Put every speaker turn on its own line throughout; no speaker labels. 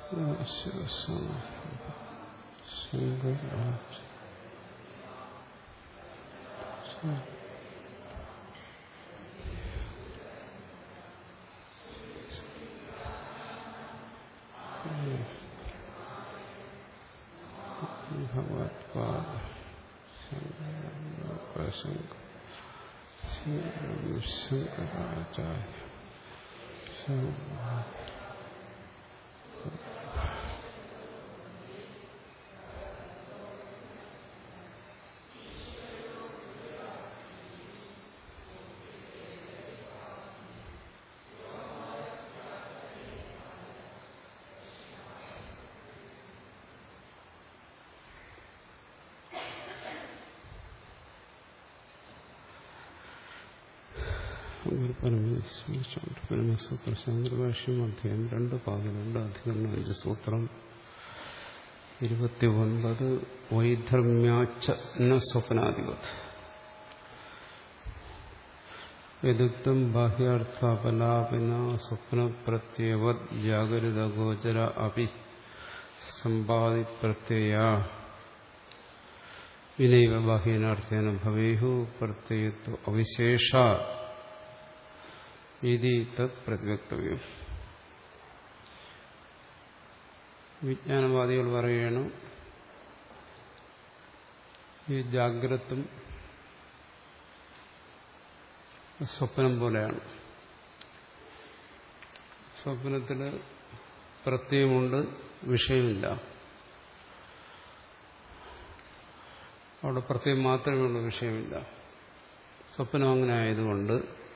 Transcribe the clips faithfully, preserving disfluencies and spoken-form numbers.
ഭഗവത്പാദ ശങ്കരാചാര്യ പരമസൂത്ര ശാന്തഭാഷ്യം അധ്യായം രണ്ട് പാദം രണ്ട് അധികരണം അഞ്ച് സൂത്രം ഇരുപത്തി ഒൻപത് വൈധർമ്യാച്ച സ്വപ്നാധിപത് യദുക്തം ബാഹ്യാർത്ഥാപലാപിന സ്വപ്നപ്രത്യവത് ജാഗരിതഗോചര അപി സമ്പാദിപ്രത്യയ വിനൈവ ബാഹ്യേനാർത്ഥേന ഭവേഹു പ്രത്യയത്വ അവിശേഷ ഇതി തത് പ്രതിവക്തവ്യം. വിജ്ഞാനവാദികൾ പറയുകയാണ്, ഈ ജാഗ്രതും സ്വപ്നം പോലെയാണ്. സ്വപ്നത്തിൽ പ്രത്യയമുണ്ട്, വിഷയമില്ല. അവിടെ പ്രത്യയം മാത്രമേ ഉള്ളൂ, വിഷയമില്ല. സ്വപ്നം അങ്ങനെ ആയതുകൊണ്ട്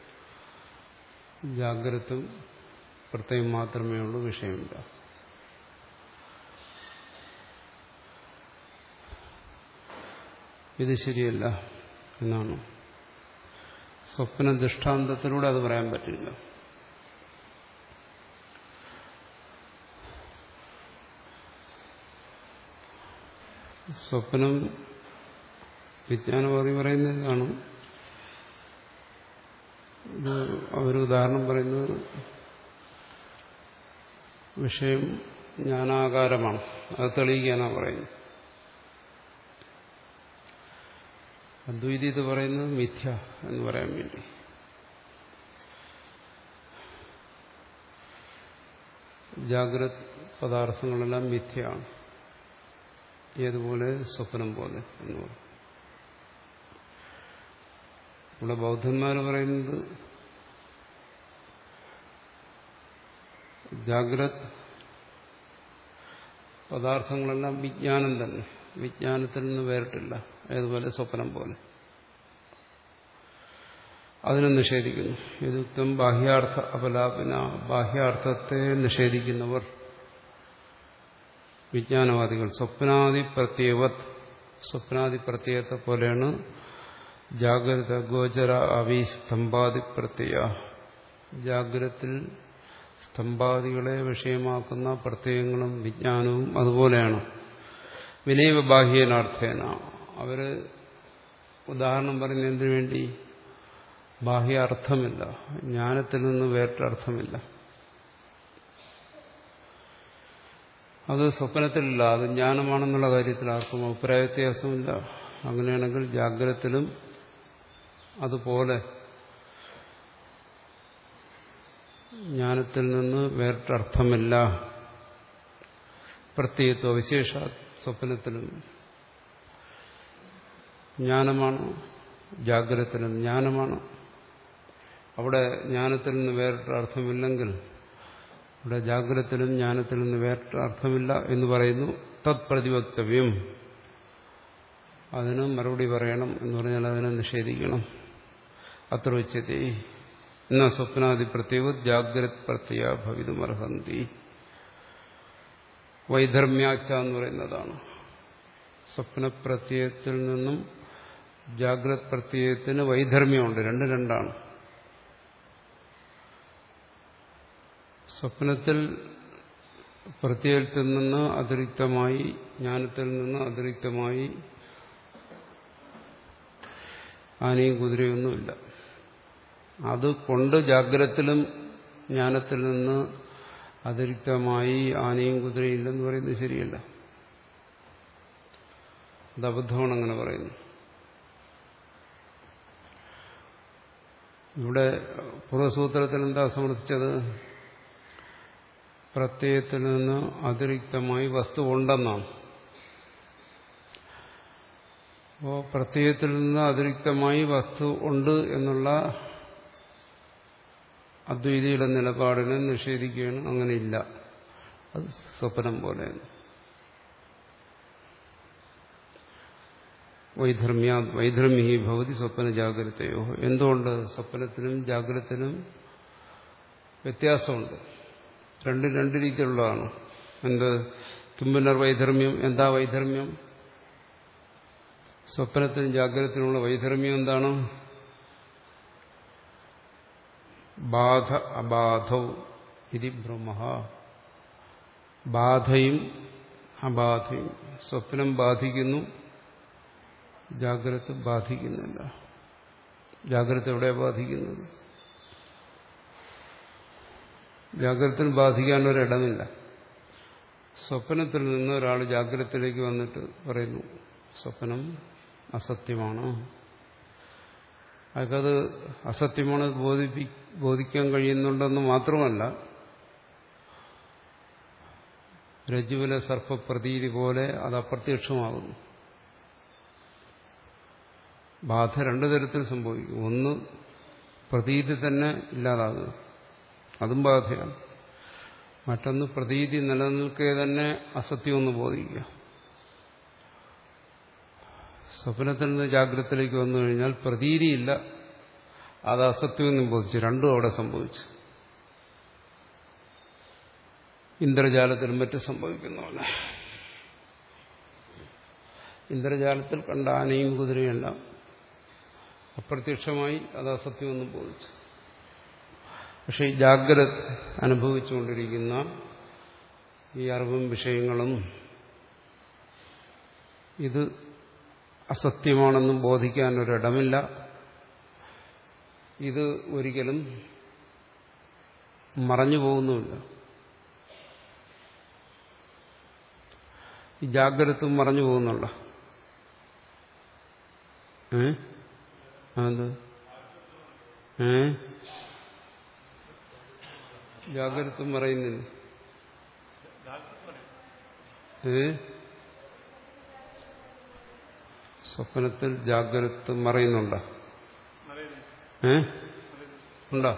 ജാഗ്രതും പ്രത്യയം മാത്രമേ ഉള്ളൂ, വിഷയമില്ല. ഇത് ശരിയല്ല എന്നാണ്. സ്വപ്ന ദൃഷ്ടാന്തത്തിലൂടെ അത് പറയാൻ പറ്റില്ല. സ്വപ്നം വിജ്ഞാനവാദി പറയുന്നതാണ്. ഇത് അവർ ഉദാഹരണം പറയുന്നത് വിഷയം ജ്ഞാനാകാരമാണ്, അത് തെളിയിക്കാനാണ് പറയുന്നത്. അദ്വൈതി ഇത് പറയുന്നത് മിഥ്യ എന്ന് പറയാൻ വേണ്ടി. ജാഗ്രത് പദാർത്ഥങ്ങളെല്ലാം മിഥ്യയാണ്, ഏതുപോലെ സ്വപ്നം പോലെ എന്ന് പറയും. ഇവിടെ ബൗദ്ധന്മാർ പറയുന്നത് ജാഗ്രത് പദാർത്ഥങ്ങളെല്ലാം വിജ്ഞാനം തന്നെ, വിജ്ഞാനത്തിൽ നിന്ന് വേറിട്ടില്ല, ഏതുപോലെ സ്വപ്നം പോലെ. അതിനെ നിഷേധിക്കുന്നു. യദുക്തം ബാഹ്യാർത്ഥ അപലാപന, ബാഹ്യാർത്ഥത്തെ നിഷേധിക്കുന്നവർ വിജ്ഞാനവാദികൾ സ്വപ്നാദി പ്രത്യവത്, സ്വപ്നാദി പ്രത്യയത്തെ പോലെയാണ് ജാഗ്രത ഗോചര അവി സ്തംഭാദി പ്രത്യയ. ജാഗ്രത്തിൽ സ്തംഭാദികളെ വിഷയമാക്കുന്ന പ്രത്യയങ്ങളും വിജ്ഞാനവും അതുപോലെയാണ്. വിനൈവ ബാഹ്യേനാർത്ഥേന, അവര് ഉദാഹരണം പറയുന്നത് എന്തിനു വേണ്ടി? ബാഹ്യ അർത്ഥമില്ല, ജ്ഞാനത്തിൽ നിന്ന് വേറിട്ടർത്ഥമില്ല. അത് സ്വപ്നത്തിലില്ല, അത് ജ്ഞാനമാണെന്നുള്ള കാര്യത്തിൽ ആർക്കും അഭിപ്രായ വ്യത്യാസമില്ല. അങ്ങനെയാണെങ്കിൽ ജാഗ്രത്തിലും അതുപോലെ ജ്ഞാനത്തിൽ നിന്ന് വേറിട്ടർത്ഥമില്ല. പ്രത്യയത്വ വിശേഷ, സ്വപ്നത്തിലും ജ്ഞാനമാണ്, ജാഗ്രത്തിലും ജ്ഞാനമാണ്. അവിടെ ജ്ഞാനത്തിൽ നിന്ന് വേറിട്ടർത്ഥമില്ലെങ്കിൽ ഇവിടെ ജാഗ്രത്തിലും ജ്ഞാനത്തിൽ നിന്ന് വേറിട്ടർത്ഥമില്ല എന്ന് പറയുന്നു. തത് പ്രതിവക്തവ്യം, അതിന് മറുപടി പറയണം എന്ന് പറഞ്ഞാൽ അതിനെ നിഷേധിക്കണം. അത്ര ഉച്ചത്തെ എന്നാ സ്വപ്നാദി പ്രത്യവ ജാഗ്രത് പ്രത്യ ഭവിതുമർഹന്തി. വൈധർമ്യാച്ച എന്ന് പറയുന്നതാണ്. സ്വപ്നപ്രത്യയത്തിൽ നിന്നും ജാഗ്രത് പ്രത്യയത്തിന് വൈധർമ്യമുണ്ട്, രണ്ട് രണ്ടാണ്. സ്വപ്നത്തിൽ പ്രത്യയത്തിൽ നിന്ന് അതിരിക്തമായി, ജ്ഞാനത്തിൽ നിന്ന് അതിരിക്തമായി ആനയും കുതിരയൊന്നുമില്ല. അത് കൊണ്ട് ജാഗ്രത്തിലും ജ്ഞാനത്തിൽ നിന്ന് അതിരിക്തമായി ആനയും കുതിരയും ഇല്ലെന്ന് പറയുന്നത് ശരിയല്ല. അത് അബദ്ധമാണ് അങ്ങനെ പറയുന്നു. ഇവിടെ പൂർവ്വസൂത്രത്തിൽ എന്താ സമർത്ഥിച്ചത്? പ്രത്യയത്തിൽ നിന്ന് അതിരിക്തമായി വസ്തു ഉണ്ടെന്നാണ്. അപ്പോൾ പ്രത്യയത്തിൽ നിന്ന് അതിരിക്തമായി വസ്തു ഉണ്ട് എന്നുള്ള അദ്വൈതിയുടെ നിലപാടിനെ നിഷേധിക്കുകയാണ്. അങ്ങനെയില്ല, അത് സ്വപ്നം പോലെയാണ്. വൈധർമ്മ്യ വൈധർമ്മി ഭവതി സ്വപ്ന ജാഗ്രതയോ. എന്തുകൊണ്ട്? സ്വപ്നത്തിനും ജാഗ്രതത്തിനും വ്യത്യാസമുണ്ട്. രണ്ടും രണ്ട് രീതിയിലുള്ളതാണ്. എന്ത്? കിംപുനർ വൈധർമ്മ്യം. എന്താ വൈധർമ്മ്യം? സ്വപ്നത്തിനും ജാഗ്രതത്തിനുമുള്ള വൈധർമ്മ്യം എന്താണ്? ബാധ അബാധൗ ഇതി ബ്രഹ്മ. ബാധയും അബാധയും. സ്വപ്നം ബാധിക്കുന്നു, ജാഗ്രത ബാധിക്കുന്നില്ല. ജാഗ്രത എവിടെയാണ് ബാധിക്കുന്നത്? ജാഗ്രതത്തിന് ബാധിക്കാനൊരിടമില്ല. സ്വപ്നത്തിൽ നിന്ന് ഒരാൾ ജാഗ്രതത്തിലേക്ക് വന്നിട്ട് പറയുന്നു സ്വപ്നം അസത്യമാണ്. അയാൾക്കത് അസത്യമാണ് ബോധിപ്പി ബോധിക്കാൻ കഴിയുന്നുണ്ടെന്ന് മാത്രമല്ല, രജ്ജുവിലെ സർപ്പപ്രതീതി പോലെ അത് അപ്രത്യക്ഷമാകുന്നു. ബാധ രണ്ടു തരത്തിൽ സംഭവിക്കും. ഒന്ന്, പ്രതീതി തന്നെ ഇല്ലാതാകുക, അതും ബാധയാണ്. മറ്റൊന്ന്, പ്രതീതി നിലനിൽക്കെ തന്നെ അസത്യമെന്ന് ബോധിക്കുക. സ്വപ്നത്തിൽ നിന്ന് ജാഗ്രതത്തിലേക്ക് വന്നു കഴിഞ്ഞാൽ പ്രതീതിയില്ല, അത് അസത്യമെന്നും ബോധിച്ചു. രണ്ടും അവിടെ സംഭവിച്ചു. ഇന്ദ്രജാലത്തിലും മറ്റും സംഭവിക്കുന്ന പോലെ. ഇന്ദ്രജാലത്തിൽ കണ്ട ആനയും കുതിരയെല്ലാം അപ്രത്യക്ഷമായി, അത് അസത്യമെന്നും ബോധിച്ചു. പക്ഷെ ഈ ജാഗ്രത അനുഭവിച്ചുകൊണ്ടിരിക്കുന്ന ഈ അറിവും വിഷയങ്ങളും ഇത് അസത്യമാണെന്നും ബോധിക്കാനൊരിടമില്ല. ഇത് ഒരിക്കലും മറഞ്ഞു പോകുന്നുമില്ല. ഈ ജാഗ്രത മറഞ്ഞു പോകുന്നുള്ള ഏ അത് ഏ ജാഗ്രത മറയുന്നില്ല. ഏ സ്വപ്നത്തിൽ ജാഗ്രത മറയുന്നുണ്ടോ? ഏ ഉണ്ടോ?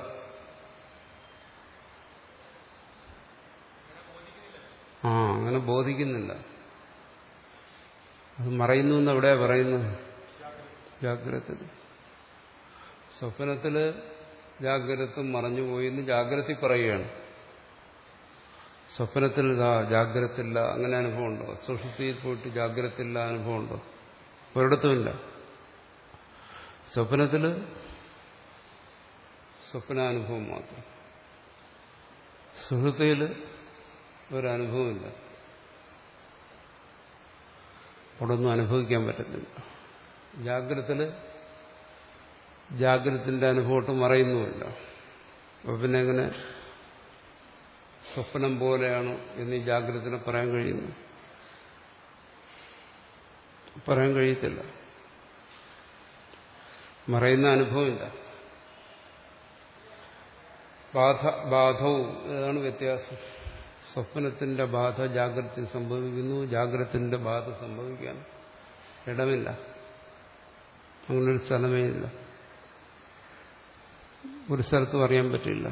ആ അങ്ങനെ ബോധിക്കുന്നില്ല. അത് മറയുന്നു എന്ന് എവിടെയാ പറയുന്നത്? ജാഗ്രത. സ്വപ്നത്തില് ജാഗ്രത മറഞ്ഞുപോയി എന്ന് ജാഗ്രത പറയുകയാണ്. സ്വപ്നത്തിൽ ജാഗ്രത ഇല്ല, അങ്ങനെ അനുഭവമുണ്ടോ? സുഷുപ്തിയിൽ പോയിട്ട് ജാഗ്രത ഇല്ല അനുഭവമുണ്ടോ? ഒരിടത്തുമില്ല. സ്വപ്നത്തില് സ്വപ്നാനുഭവം മാത്രം. സുഷുപ്തിയിൽ ഒരനുഭവമില്ല, അവിടെ ഒന്നും അനുഭവിക്കാൻ പറ്റത്തില്ല. ജാഗ്രതത്തില് ജാഗ്രതത്തിന്റെ അനുഭവം മറയുന്നുമില്ല. അപ്പൊ പിന്നെ എങ്ങനെ സ്വപ്നം പോലെയാണ് എന്ന് ഈ ജാഗ്രതത്തിനെ പറയാൻ കഴിയുന്നു? പറയാൻ കഴിയത്തില്ല. മറയുന്ന അനുഭവമില്ല. ബാധ ബാധവും ഇതാണ് വ്യത്യാസം. സ്വപ്നത്തിന്റെ ബാധ ജാഗ്രതയിൽ സംഭവിക്കുന്നു, ജാഗ്രതത്തിന്റെ ബാധ സംഭവിക്കാൻ ഇടമില്ല. അങ്ങനൊരു സ്ഥലമേ ഇല്ല, ഒരു സ്ഥലത്തും അറിയാൻ പറ്റില്ല.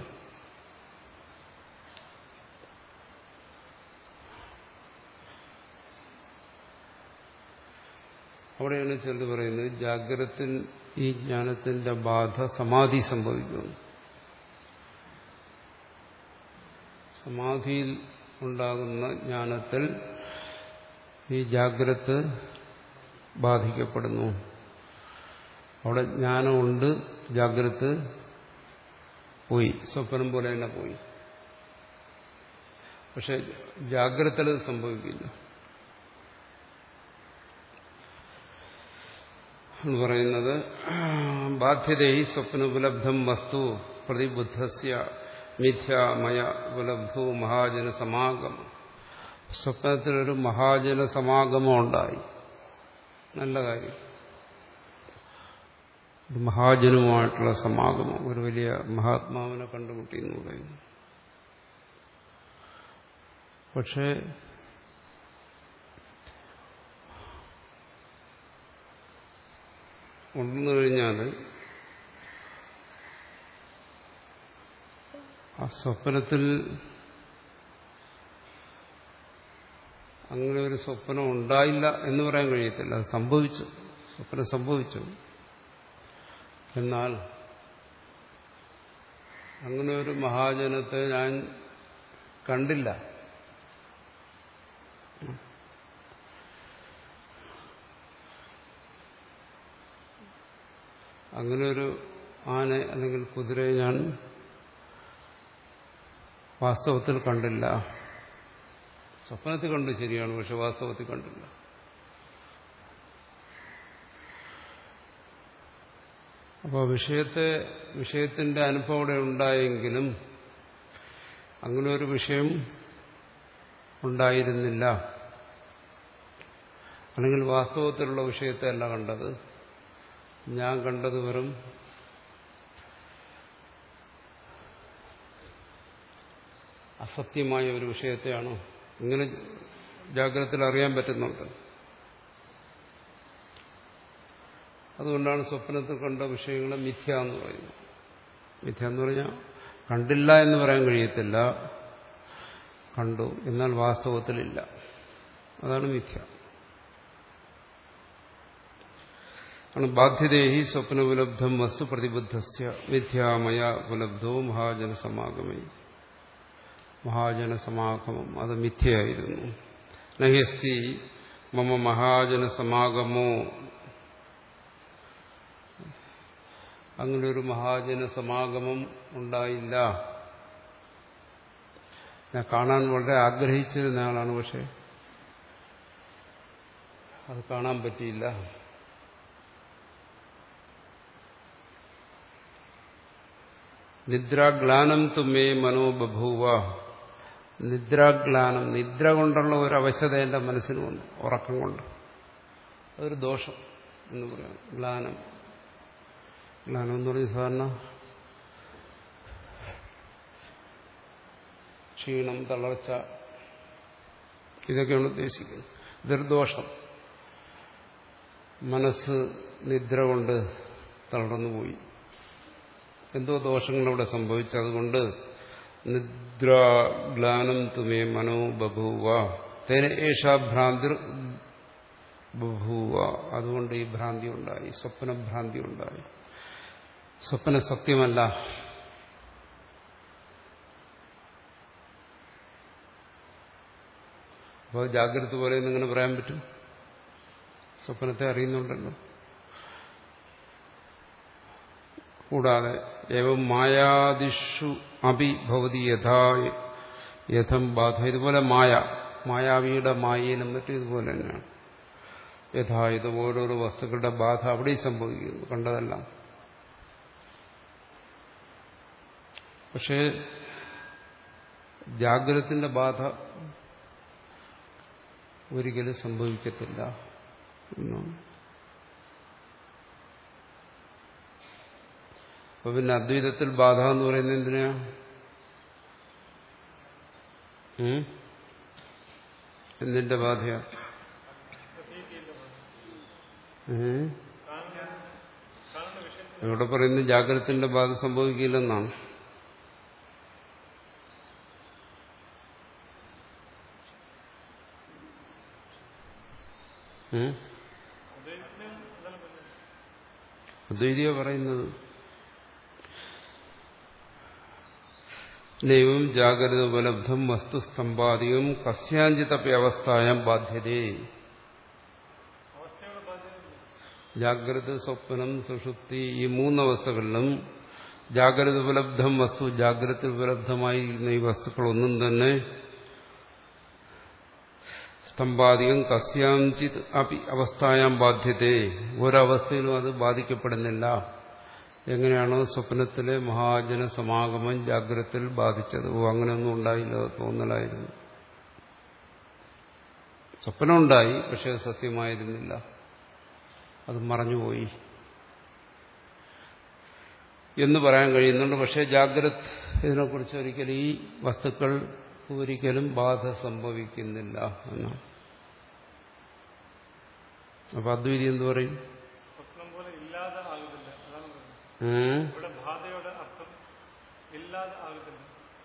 അവിടെയാണ് ചിലത് പറയുന്നത് ജാഗ്രത ഈ ജ്ഞാനത്തിന്റെ ബാധ സമാധി സംഭവിക്കുന്നു. സമാധിയിൽ ഉണ്ടാകുന്ന ജ്ഞാനത്തിൽ ഈ ജാഗ്രത ബാധിക്കപ്പെടുന്നു. അവിടെ ജ്ഞാനമുണ്ട്, ജാഗ്രത പോയി, സ്വപ്നം പോലെ തന്നെ പോയി. പക്ഷെ ജാഗ്രതയിൽ അത് സംഭവിക്കില്ല എന്ന് പറയുന്നത്. ബാധ്യതയി സ്വപ്നോപലബ്ധം വസ്തു പ്രതിബുദ്ധസ്യ മിഥ്യാമയ ഉപലബ്ധു മഹാജന സമാഗമം. സ്വപ്നത്തിലൊരു മഹാജന സമാഗമം ഉണ്ടായി. നല്ല കാര്യം. ഒരു മഹാജനുമായിട്ടുള്ള സമാഗമം, ഒരു വലിയ മഹാത്മാവിനെ കണ്ടുമുട്ടി എന്ന് പറയുന്നു. പക്ഷേ ഉണ്ടെന്നു കഴിഞ്ഞാൽ ആ സ്വപ്നത്തിൽ അങ്ങനെ ഒരു സ്വപ്നം ഉണ്ടായില്ല എന്ന് പറയാൻ കഴിയത്തില്ല. അത് സംഭവിച്ചു, സ്വപ്നം സംഭവിച്ചു. എന്നാൽ അങ്ങനെ ഒരു മഹാജനത്തെ ഞാൻ കണ്ടില്ല. അങ്ങനെ ഒരു ആന അല്ലെങ്കിൽ കുതിരയെ ഞാൻ വാസ്തവത്തിൽ കണ്ടില്ല. സ്വപ്നത്തിൽ കണ്ടു, ശരിയാണ്, പക്ഷെ വാസ്തവത്തിൽ കണ്ടില്ല. അപ്പോൾ വിഷയത്തെ വിഷയത്തിന്റെ അനുഭവം ഇവിടെ ഉണ്ടായെങ്കിലും അങ്ങനെ ഒരു വിഷയം ഉണ്ടായിരുന്നില്ല. അല്ലെങ്കിൽ വാസ്തവത്തിലുള്ള വിഷയത്തെ അല്ല കണ്ടത്. ഞാൻ കണ്ടത് വെറും അസത്യമായ ഒരു വിഷയത്തെയാണോ? ഇങ്ങനെ ജാഗ്രതത്തിൽ അറിയാൻ പറ്റുന്നുണ്ട്. അതുകൊണ്ടാണ് സ്വപ്നത്തിൽ കണ്ട വിഷയങ്ങളെ മിഥ്യ എന്ന് പറയുന്നത്. മിഥ്യ എന്ന് പറഞ്ഞാൽ കണ്ടില്ല എന്ന് പറയാൻ കഴിയത്തില്ല, കണ്ടു, എന്നാൽ വാസ്തവത്തിലില്ല. അതാണ് മിഥ്യ. ബാധ്യതേഹി സ്വപ്നോപലബ്ധം വസ്തു പ്രതിബദ്ധസ്യ മിഥ്യാമയ ഉപലബ്ധോ മഹാജനസമാഗമേ. മഹാജനസമാഗമം അത് മിഥ്യയായിരുന്നു. നഹ്യസ്തി മമ മഹാജനസമാഗമോ, അങ്ങനെ ഒരു മഹാജനസമാഗമം ഉണ്ടായില്ല. ഞാൻ കാണാൻ വളരെ ആഗ്രഹിച്ചിരുന്ന ആളാണ്, പക്ഷെ അത് കാണാൻ പറ്റിയില്ല. നിദ്രാഗ്ലാനം തുമേ മനോ ബഭൂവ. നിദ്രാഗ്ലാനം, നിദ്ര കൊണ്ടുള്ള ഒരു അവശത എന്റെ മനസ്സിന് വന്നു, ഉറക്കം കൊണ്ട്. അതൊരു ദോഷം എന്ന് പറയാം. ഗ്ലാനം ഗ്ലാനം എന്ന് പറഞ്ഞ സാധാരണ ക്ഷീണം, തളർച്ച, ഇതൊക്കെയാണ് ഉദ്ദേശിക്കുന്നത്. ഇതൊരു ദോഷം. മനസ്സ് നിദ്ര കൊണ്ട് തളർന്നുപോയി, എന്തോ ദോഷങ്ങളവിടെ സംഭവിച്ചു. അതുകൊണ്ട് നിദ്രാഗ്ലാനം തുമേ മനോ ബഭൂവ തേന ഏഷാ ഭ്രാന്തി ബഭൂവ. അതുകൊണ്ട് ഈ ഭ്രാന്തി ഉണ്ടായി, സ്വപ്നഭ്രാന്തി ഉണ്ടായി. സ്വപ്ന സത്യമല്ല. അപ്പോൾ ജാഗ്രത പോലെ ഇങ്ങനെ പറയാൻ പറ്റും? സ്വപ്നത്തെ അറിയുന്നുണ്ടല്ലോ. കൂടാതെ ഏവം മായാദിഷു അഭി ഭവതി യഥാ യഥം ബാധ. ഇതുപോലെ മായ, മായാവിയുടെ മായയിലും മറ്റും ഇതുപോലെ തന്നെയാണ്. യഥാ ഇത് ഓരോരോ വസ്തുക്കളുടെ ബാധ അവിടെയും സംഭവിക്കുന്നു, കണ്ടതെല്ലാം. പക്ഷേ ജാഗ്രതത്തിന്റെ ബാധ ഒരിക്കലും സംഭവിക്കത്തില്ല എന്നാണ്. അപ്പൊ പിന്നെ അദ്വൈതത്തിൽ ബാധ എന്ന് പറയുന്നത് എന്തിനാ? എന്തിന്റെ ബാധയാ? ഇവിടെ പറയുന്നത് ജാഗ്രതത്തിന്റെ ബാധ സംഭവിക്കില്ലെന്നാണ്. അദ്വൈതിയ പറയുന്നത് നൈവം ജാഗ്രത ഉപലബ്ധം വസ്തുസ്തംഭാദികം കസ്യാഞ്ചിതപ്പി അവസ്ഥായം ബാധ്യതേ. ജാഗ്രത, സ്വപ്നം, സുഷുപ്തി ഈ മൂന്നവസ്ഥകളിലും ജാഗ്രത ഉപലബ്ധം വസ്തു, ജാഗ്രത ഉപലബ്ധമായിരുന്ന ഈ വസ്തുക്കളൊന്നും തന്നെ സ്തംഭാദികം കസ്യാഞ്ചിത് അപി അവസ്ഥായാം ബാധ്യതേ, ഒരവസ്ഥയിലും അത് ബാധിക്കപ്പെടുന്നില്ല. എങ്ങനെയാണോ സ്വപ്നത്തിലെ മഹാജന സമാഗമം ജാഗ്രതയിൽ ബാധിച്ചത്. ഓ അങ്ങനെയൊന്നും ഉണ്ടായില്ല, തോന്നലായിരുന്നു. സ്വപ്നമുണ്ടായി, പക്ഷെ അത് സത്യമായിരുന്നില്ല, അത് മറഞ്ഞുപോയി എന്ന് പറയാൻ കഴിയുന്നുണ്ട്. പക്ഷേ ജാഗ്രത ഇതിനെക്കുറിച്ച് ഒരിക്കലും ഈ വസ്തുക്കൾ ഒരിക്കലും ബാധ സംഭവിക്കുന്നില്ല എന്നാണ്. അപ്പൊ അദ്വൈതി എന്തു പറയും?
സ്വപ്നം പോലെ ഇല്ലാതെ ആകുന്നില്ല, അതാണ്
ഉം
ഇവിടെ ബാധയുടെ അർത്ഥം ഇല്ലാതെ ആകുന്നില്ല.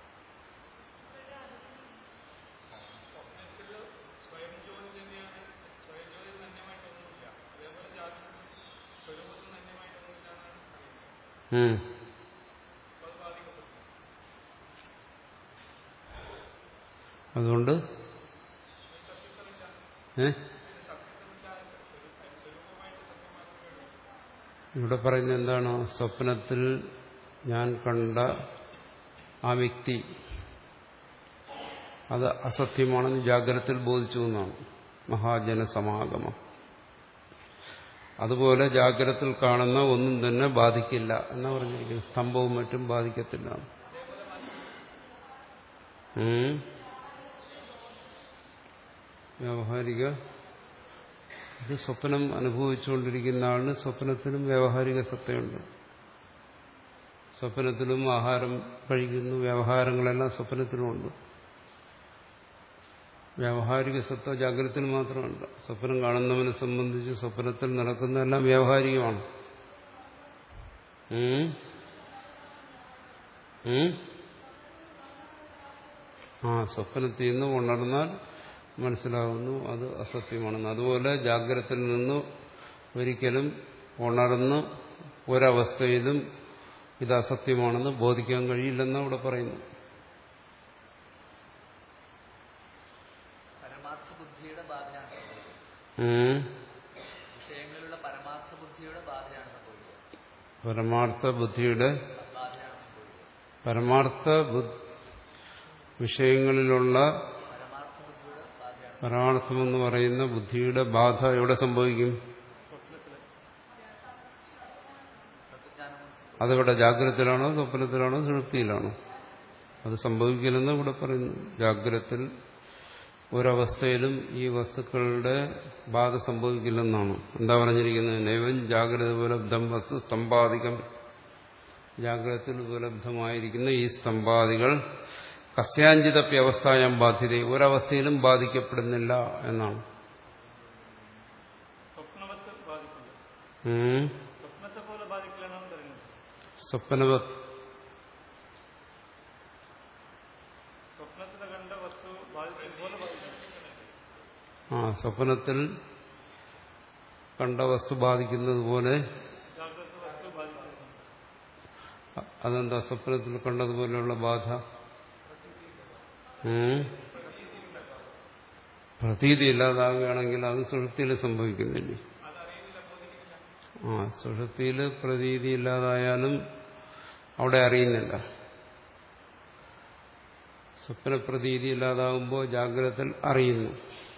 സ്വയം ജോലി തന്നെയാണ്, സ്വയം ജോലി ധന്യമായിട്ടൊന്നുമില്ല, അതേപോലെ സ്വരൂപത്തിൽ ധന്യമായിട്ടൊന്നുമില്ല എന്നാണ്
ഉം
അത് ബാധിക്കപ്പെട്ടു.
അതുകൊണ്ട് ഏ ഇവിടെ പറയുന്നത് എന്താണ്? സ്വപ്നത്തിൽ ഞാൻ കണ്ട ആ വ്യക്തി അത് അസത്യമാണെന്ന് ജാഗ്രതയിൽ ബോധിച്ചു എന്നാണ് മഹാജനസമാഗമം. അതുപോലെ ജാഗ്രതയിൽ കാണുന്ന ഒന്നും തന്നെ ബാധിക്കില്ല എന്നാ പറഞ്ഞിരിക്കുന്നത്. സ്തംഭവും മറ്റും ബാധിക്കത്തില്ല. വ്യാവഹാരിക ഇത് സ്വപ്നം അനുഭവിച്ചുകൊണ്ടിരിക്കുന്ന ആളിന് സ്വപ്നത്തിലും വ്യാവഹാരിക സത്തയുണ്ട്. സ്വപ്നത്തിലും ആഹാരം കഴിക്കുന്നു, വ്യവഹാരങ്ങളെല്ലാം സ്വപ്നത്തിലുമുണ്ട്. വ്യാവഹാരിക സത്ത ജാഗ്രതത്തിൽ മാത്രമല്ല. സ്വപ്നം കാണുന്നവനെ സംബന്ധിച്ച് സ്വപ്നത്തിൽ നടക്കുന്നതെല്ലാം വ്യാവഹാരികമാണ്. ആ സ്വപ്നത്തിൽ നിന്ന് ഉണർന്നാൽ മനസ്സിലാകുന്നു അത് അസത്യമാണെന്ന്. അതുപോലെ ജാഗ്രതയിൽ നിന്ന് ഒരിക്കലും ഉണർന്ന് ഒരവസ്ഥയിലും ഇത് അസത്യമാണെന്ന് ബോധിക്കാൻ കഴിയില്ലെന്ന് അവിടെ പറയുന്നു. പരമാർത്ഥ ബുദ്ധിയുടെ പരമാർത്ഥ വിഷയങ്ങളിലുള്ള പരമാർത്ഥമെന്ന് പറയുന്ന ബുദ്ധിയുടെ ബാധ എവിടെ സംഭവിക്കും? അതിവിടെ ജാഗ്രതയിലാണോ സ്വപ്നത്തിലാണോ സുഷുപ്തിയിലാണോ? അത് സംഭവിക്കില്ലെന്ന് ഇവിടെ പറയുന്നു. ജാഗ്രതയിൽ ഒരവസ്ഥയിലും ഈ വസ്തുക്കളുടെ ബാധ സംഭവിക്കില്ലെന്നാണ്. എന്താ പറഞ്ഞിരിക്കുന്നത്? നൈവം ജാഗ്രത ഉപലബ്ധം വസ്തു സ്തംഭാദികം. ജാഗ്രതയിൽ ഉപലബ്ധമായിരിക്കുന്ന ഈ സ്തംഭാദികൾ കസ്യാഞ്ചിതപ്യവസ്ഥായം ബാധ്യത, ഒരവസ്ഥയിലും ബാധിക്കപ്പെടുന്നില്ല എന്നാണ്. സ്വപ്നവത് ആ സ്വപ്നത്തിൽ കണ്ട വസ്തു ബാധിക്കുന്നത് പോലെ. അതെന്താ സ്വപ്നത്തിൽ കണ്ടതുപോലെയുള്ള ബാധ? പ്രതീതി ഇല്ലാതാവുകയാണെങ്കിൽ അത് സുഷുപ്തിയിൽ സംഭവിക്കുന്നില്ലേ? ആ സുഷുപ്തിയിൽ പ്രതീതി ഇല്ലാതായാലും അവിടെ അറിയുന്നില്ല. സ്വപ്നപ്രതീതി ഇല്ലാതാവുമ്പോൾ ജാഗ്രതയിൽ അറിയുന്നു.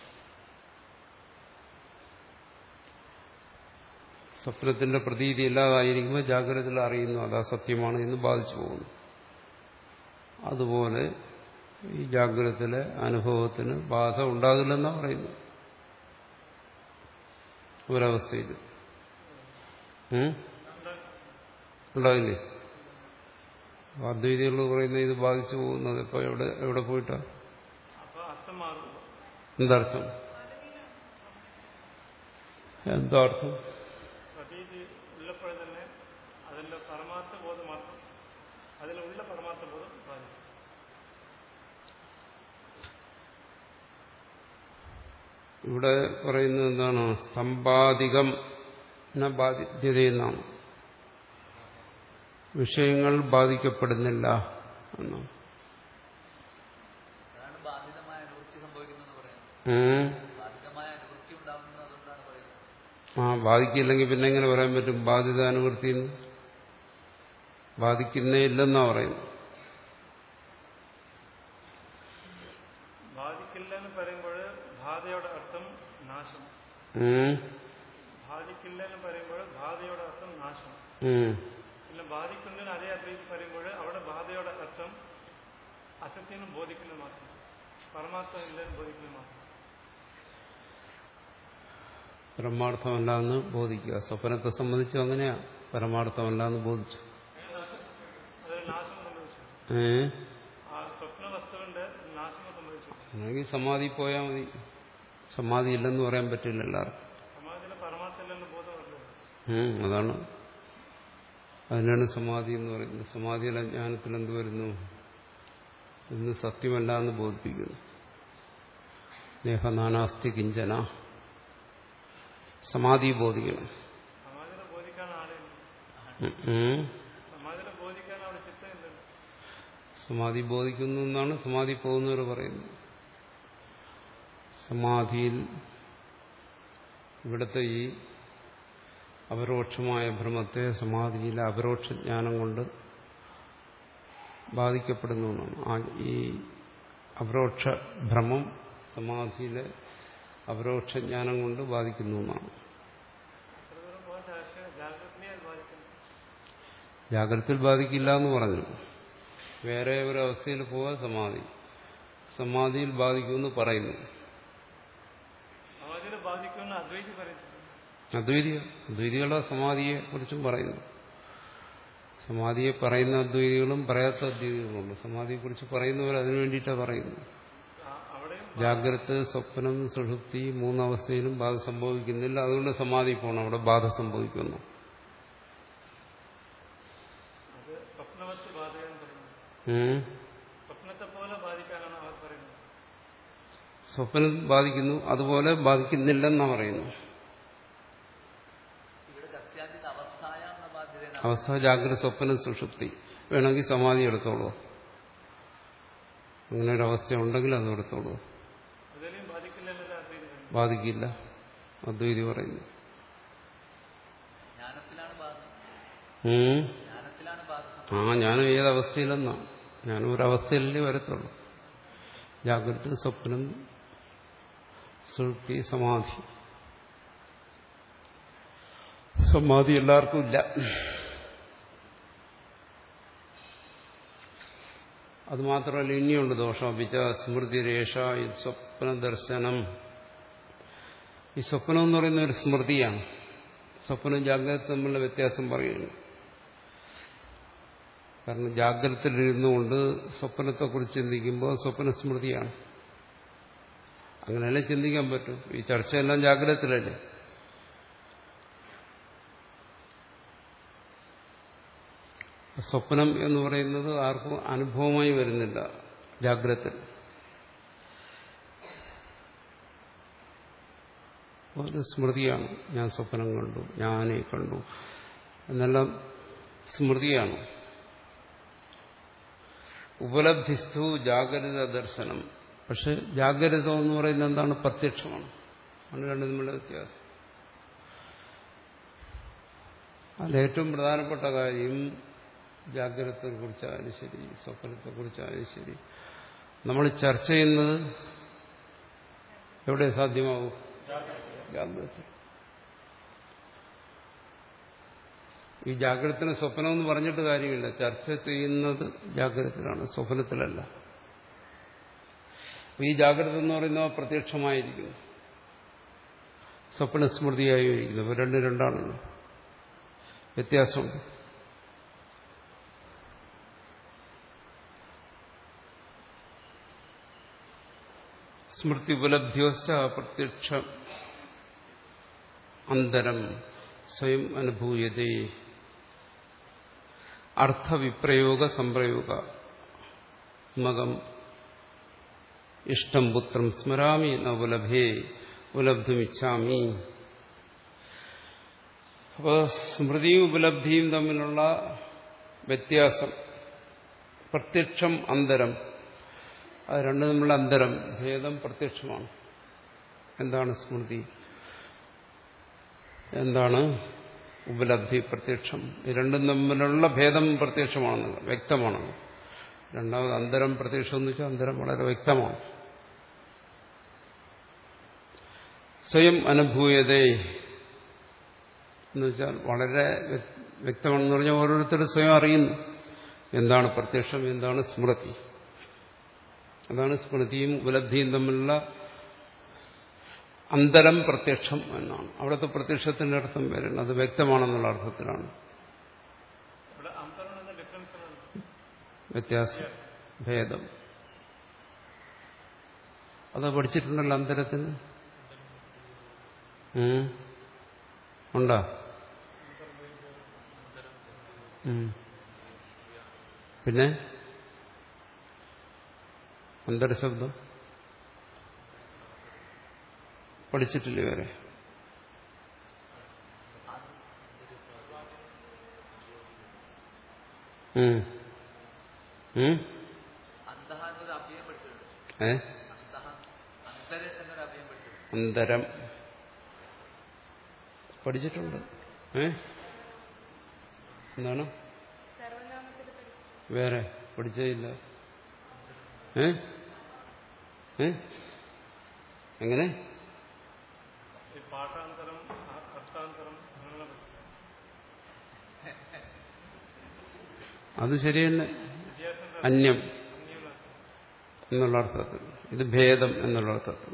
സ്വപ്നത്തിന്റെ പ്രതീതി ഇല്ലാതായിരിക്കുമ്പോൾ ജാഗ്രതയിൽ അറിയുന്നു അത് അസത്യമാണ് എന്ന് ബാധിച്ചു പോകുന്നു. അതുപോലെ ഈ ജാഗ്രതത്തിലെ അനുഭവത്തിന് ബാധ ഉണ്ടാകില്ലെന്നാണ് പറയുന്നു ഒരവസ്ഥയിൽ. ഉണ്ടാകില്ലേ? അദ്വൈതികൾ പറയുന്നത് ഇത് ബാധിച്ചു പോകുന്നത് ഇപ്പൊ എവിടെ എവിടെ പോയിട്ടാ? എന്താർത്ഥം? എന്താ അർത്ഥം? ഇവിടെ പറയുന്നത് എന്താണ്? സ്തംഭാധികം ബാധ്യതയെന്നാണ്. വിഷയങ്ങൾ ബാധിക്കപ്പെടുന്നില്ല എന്നാണ്. ആ ബാധിക്കില്ലെങ്കിൽ പിന്നെ എങ്ങനെ പറയാൻ പറ്റും ബാധിത അനുവൃത്തി? ബാധിക്കുന്നേ ഇല്ലെന്നാ പറയുന്നു.
ബാധിക്കില്ല എന്ന് പറയുമ്പോൾ ബാധയുടെ അർത്ഥം നാശം. ബാധിക്കില്ല എന്ന് പറയുമ്പോൾ ബാധയുടെ അർത്ഥം നാശം. ഇല്ല ബാധിക്കുന്നതിന് അതേ അദ്വൈതി പറയുമ്പോൾ അവിടെ ബാധയുടെ അർത്ഥം അസത്യം ബോധിക്കുന്നത് മാത്രം, പരമാർത്ഥം ഇല്ലെന്ന് ബോധിക്കുന്നത് മാത്രം.
പരമാർത്ഥമല്ല എന്ന് ബോധിക്കുക. സ്വപ്നത്തെ സംബന്ധിച്ച് അങ്ങനെയാ, പരമാർത്ഥമല്ല എന്ന് ബോധിച്ചു.
അതൊരു നാശം സംഭവിച്ചു.
ഏ
ആ സ്വപ്ന വസ്തുവിന്റെ നാശം സംഭവിച്ചു.
അല്ലെങ്കിൽ സമാധി പോയാൽ മതി. സമാധി ഇല്ലെന്ന് പറയാൻ പറ്റില്ല എല്ലാവർക്കും.
സമാധിയിലെ പരമാർത്ഥം ഇല്ലെന്ന് ബോധം വരില്ല.
ഉം അതാണ്, അതിനാണ് സമാധി എന്ന് പറയുന്നത്. സമാധിയിലെ ജ്ഞാനത്തിൽ എന്ത് വരുന്നു? ഇന്ന് സത്യമല്ല എന്ന് ബോധിപ്പിക്കുന്നു. ദേഹനാനാസ്തി കിഞ്ചന, സമാധി ബോധിക്കണം.
സമാധിയിലെ ബോധിക്കാൻ ആളില്ല. സമാധിയിലെ ബോധിക്കാൻ അവിടെ ചിത്തമില്ല.
സമാധി ബോധിക്കുന്നു എന്നാണ് സമാധി പോകുന്നവർ പറയുന്നത്. സമാധിയിൽ ഇവിടുത്തെ ഈ അപരോക്ഷമായ ഭ്രമത്തെ സമാധിയിലെ അപരോക്ഷ ജ്ഞാനം കൊണ്ട് ബാധിക്കപ്പെടുന്നു എന്നാണ്. ആ ഈ അപരോക്ഷ ഭ്രമം സമാധിയിലെ അപരോക്ഷ ജ്ഞാനം കൊണ്ട് ബാധിക്കുന്നു എന്നാണ്. ജാഗ്രതയിൽ ബാധിക്കില്ല എന്ന് പറഞ്ഞു. വേറെ ഒരവസ്ഥയിൽ പോവാൻ സമാധി സമാധിയിൽ ബാധിക്കുമെന്ന് പറയുന്നു. അദ്വൈതിക അദ്വൈതികളുടെ സമാധിയെ കുറിച്ചും പറയുന്നു. സമാധിയെ പറയുന്ന അദ്വൈതികളും പറയാത്ത അദ്വൈതികളുമുണ്ട്. സമാധിയെക്കുറിച്ച് പറയുന്നവർ അതിനു വേണ്ടിയിട്ടാണ് പറയുന്നത്. ജാഗ്രത, സ്വപ്നം, സുഷുപ്തി മൂന്നവസ്ഥയിലും ബാധ സംഭവിക്കുന്നില്ല, അതുകൊണ്ട് സമാധി പോകണം, അവിടെ ബാധ സംഭവിക്കുന്നു. സ്വപ്നം ബാധിക്കുന്നു, അതുപോലെ ബാധിക്കുന്നില്ലെന്നാ പറയുന്നു. അവസ്ഥ ജാഗ്രത, സ്വപ്നം, സുഷുപ്തി വേണമെങ്കിൽ സമാധി എടുത്തോളൂ. അങ്ങനെ ഒരു അവസ്ഥ ഉണ്ടെങ്കിൽ അത് എടുത്തോളൂ. ബാധിക്കില്ല അദ്വൈതി പറയുന്നു. ആ ഞാനും ഏതവസ്ഥയിലെന്നാ, ഞാനും ഒരവസ്ഥയിലല്ലേ വരത്തുള്ളൂ. ജാഗ്രത, സ്വപ്നം, സുഷുപ്തി, സമാധി. സമാധി എല്ലാവർക്കും ഇല്ല. അത് മാത്രമല്ല, ഇനിയുണ്ട് ദോഷം. അപിച്ച സ്മൃതി രേഷ സ്വപ്ന ദർശനം. ഈ സ്വപ്നം എന്ന് പറയുന്ന ഒരു സ്മൃതിയാണ്. സ്വപ്നം ജാഗ്രത തമ്മിലുള്ള വ്യത്യാസം പറയുന്നു. കാരണം ജാഗ്രതയിലിരുന്നുകൊണ്ട് സ്വപ്നത്തെക്കുറിച്ച് ചിന്തിക്കുമ്പോൾ സ്വപ്ന സ്മൃതിയാണ്. അങ്ങനെയല്ലേ ചിന്തിക്കാൻ പറ്റും. ഈ ചർച്ചയെല്ലാം ജാഗ്രതത്തിലല്ലേ. സ്വപ്നം എന്ന് പറയുന്നത് ആർക്കും അനുഭവമായി വരുന്നില്ല ജാഗ്രത. ഒരു സ്മൃതിയാണ്. ഞാൻ സ്വപ്നം കണ്ടു, ഞാനേ കണ്ടു എന്നെല്ലാം സ്മൃതിയാണ്. ഉപലബ്ധിസ്തു ജാഗ്രത ദർശനം. പക്ഷെ ജാഗ്രത എന്ന് പറയുന്നത് എന്താണ്? പ്രത്യക്ഷമാണ്. ആണ് രണ്ടും തമ്മിലുള്ള വ്യത്യാസം. അതിൽ ഏറ്റവും പ്രധാനപ്പെട്ട കാര്യം ജാഗ്രതയെ കുറിച്ചായാലും ശരി, സ്വപ്നത്തെ കുറിച്ചായാലും ശരി, നമ്മൾ ചർച്ച ചെയ്യുന്നത് എവിടെ സാധ്യമാവും? ജാഗ്രത. ഈ ജാഗ്രതത്തിന് സ്വപ്നം എന്ന് പറഞ്ഞിട്ട് കാര്യമില്ല. ചർച്ച ചെയ്യുന്നത് ജാഗ്രതത്തിലാണ്, സ്വപ്നത്തിലല്ല. ഈ ജാഗ്രത എന്ന് പറയുന്നത് പ്രത്യക്ഷമായിരിക്കുന്നു, സ്വപ്ന സ്മൃതിയായിരിക്കുന്നു. അപ്പോൾ രണ്ട് രണ്ടാണല്ലോ, വ്യത്യാസമുണ്ട്. സ്മൃതി ഉപലബ്ധിയോശ്ച പ്രത്യക്ഷ അന്തരം സ്വയം അനുഭൂയതേ. അർത്ഥവിപ്രയോഗ സംപ്രയോഗ മകം ഇഷ്ടം പുത്രം സ്മരാമി ന ഉപലഭേ ഉപലബ്ധിമിച്ഛാമി. അപ്പോൾ സ്മൃതിയും ഉപലബ്ധിയും തമ്മിലുള്ള വ്യത്യാസം, പ്രത്യക്ഷം അന്തരം, അത് രണ്ടും തമ്മിലുള്ള അന്തരം, ഭേദം പ്രത്യക്ഷമാണ്. എന്താണ് സ്മൃതി, എന്താണ് ഉപലബ്ധി, പ്രത്യക്ഷം. ഇത് രണ്ടും തമ്മിലുള്ള ഭേദം പ്രത്യക്ഷമാണെന്ന്, വ്യക്തമാണെന്ന്. രണ്ടാമത് അന്തരം പ്രത്യക്ഷം എന്ന് വെച്ചാൽ അന്തരം വളരെ വ്യക്തമാണ്. സ്വയം അനുഭൂയതേ എന്ന് വെച്ചാൽ വളരെ വ്യക്തമാണെന്ന് പറഞ്ഞാൽ ഓരോരുത്തരും സ്വയം അറിയുന്നു എന്താണ് പ്രത്യക്ഷം, എന്താണ് സ്മൃതി. അതാണ് സ്മൃതിയും ഉപലബ്ധിയും തമ്മിലുള്ള അന്തരം പ്രത്യക്ഷം എന്നാണ്. അവിടുത്തെ പ്രത്യക്ഷത്തിന്റെ അർത്ഥം വരുന്നത് അത് വ്യക്തമാണെന്നുള്ള അർത്ഥത്തിലാണ്. വ്യത്യാസം, ഭേദം. അത് പഠിച്ചിട്ടുണ്ടല്ലോ അന്തരത്തിന്. ഉണ്ടോ? പിന്നെ അന്തരശബ്ദം പഠിച്ചിട്ടില്ലേ വരെ? ഏ അന്തരം പഠിച്ചിട്ടുണ്ട്. ഏ എന്താണ് വേറെ പഠിച്ചില്ല? ഏ ഏ എങ്ങനെ? അത് ശരി തന്നെ. അന്യം എന്നുള്ള അർത്ഥത്തിൽ, ഇത് ഭേദം എന്നുള്ള അർത്ഥത്തിൽ.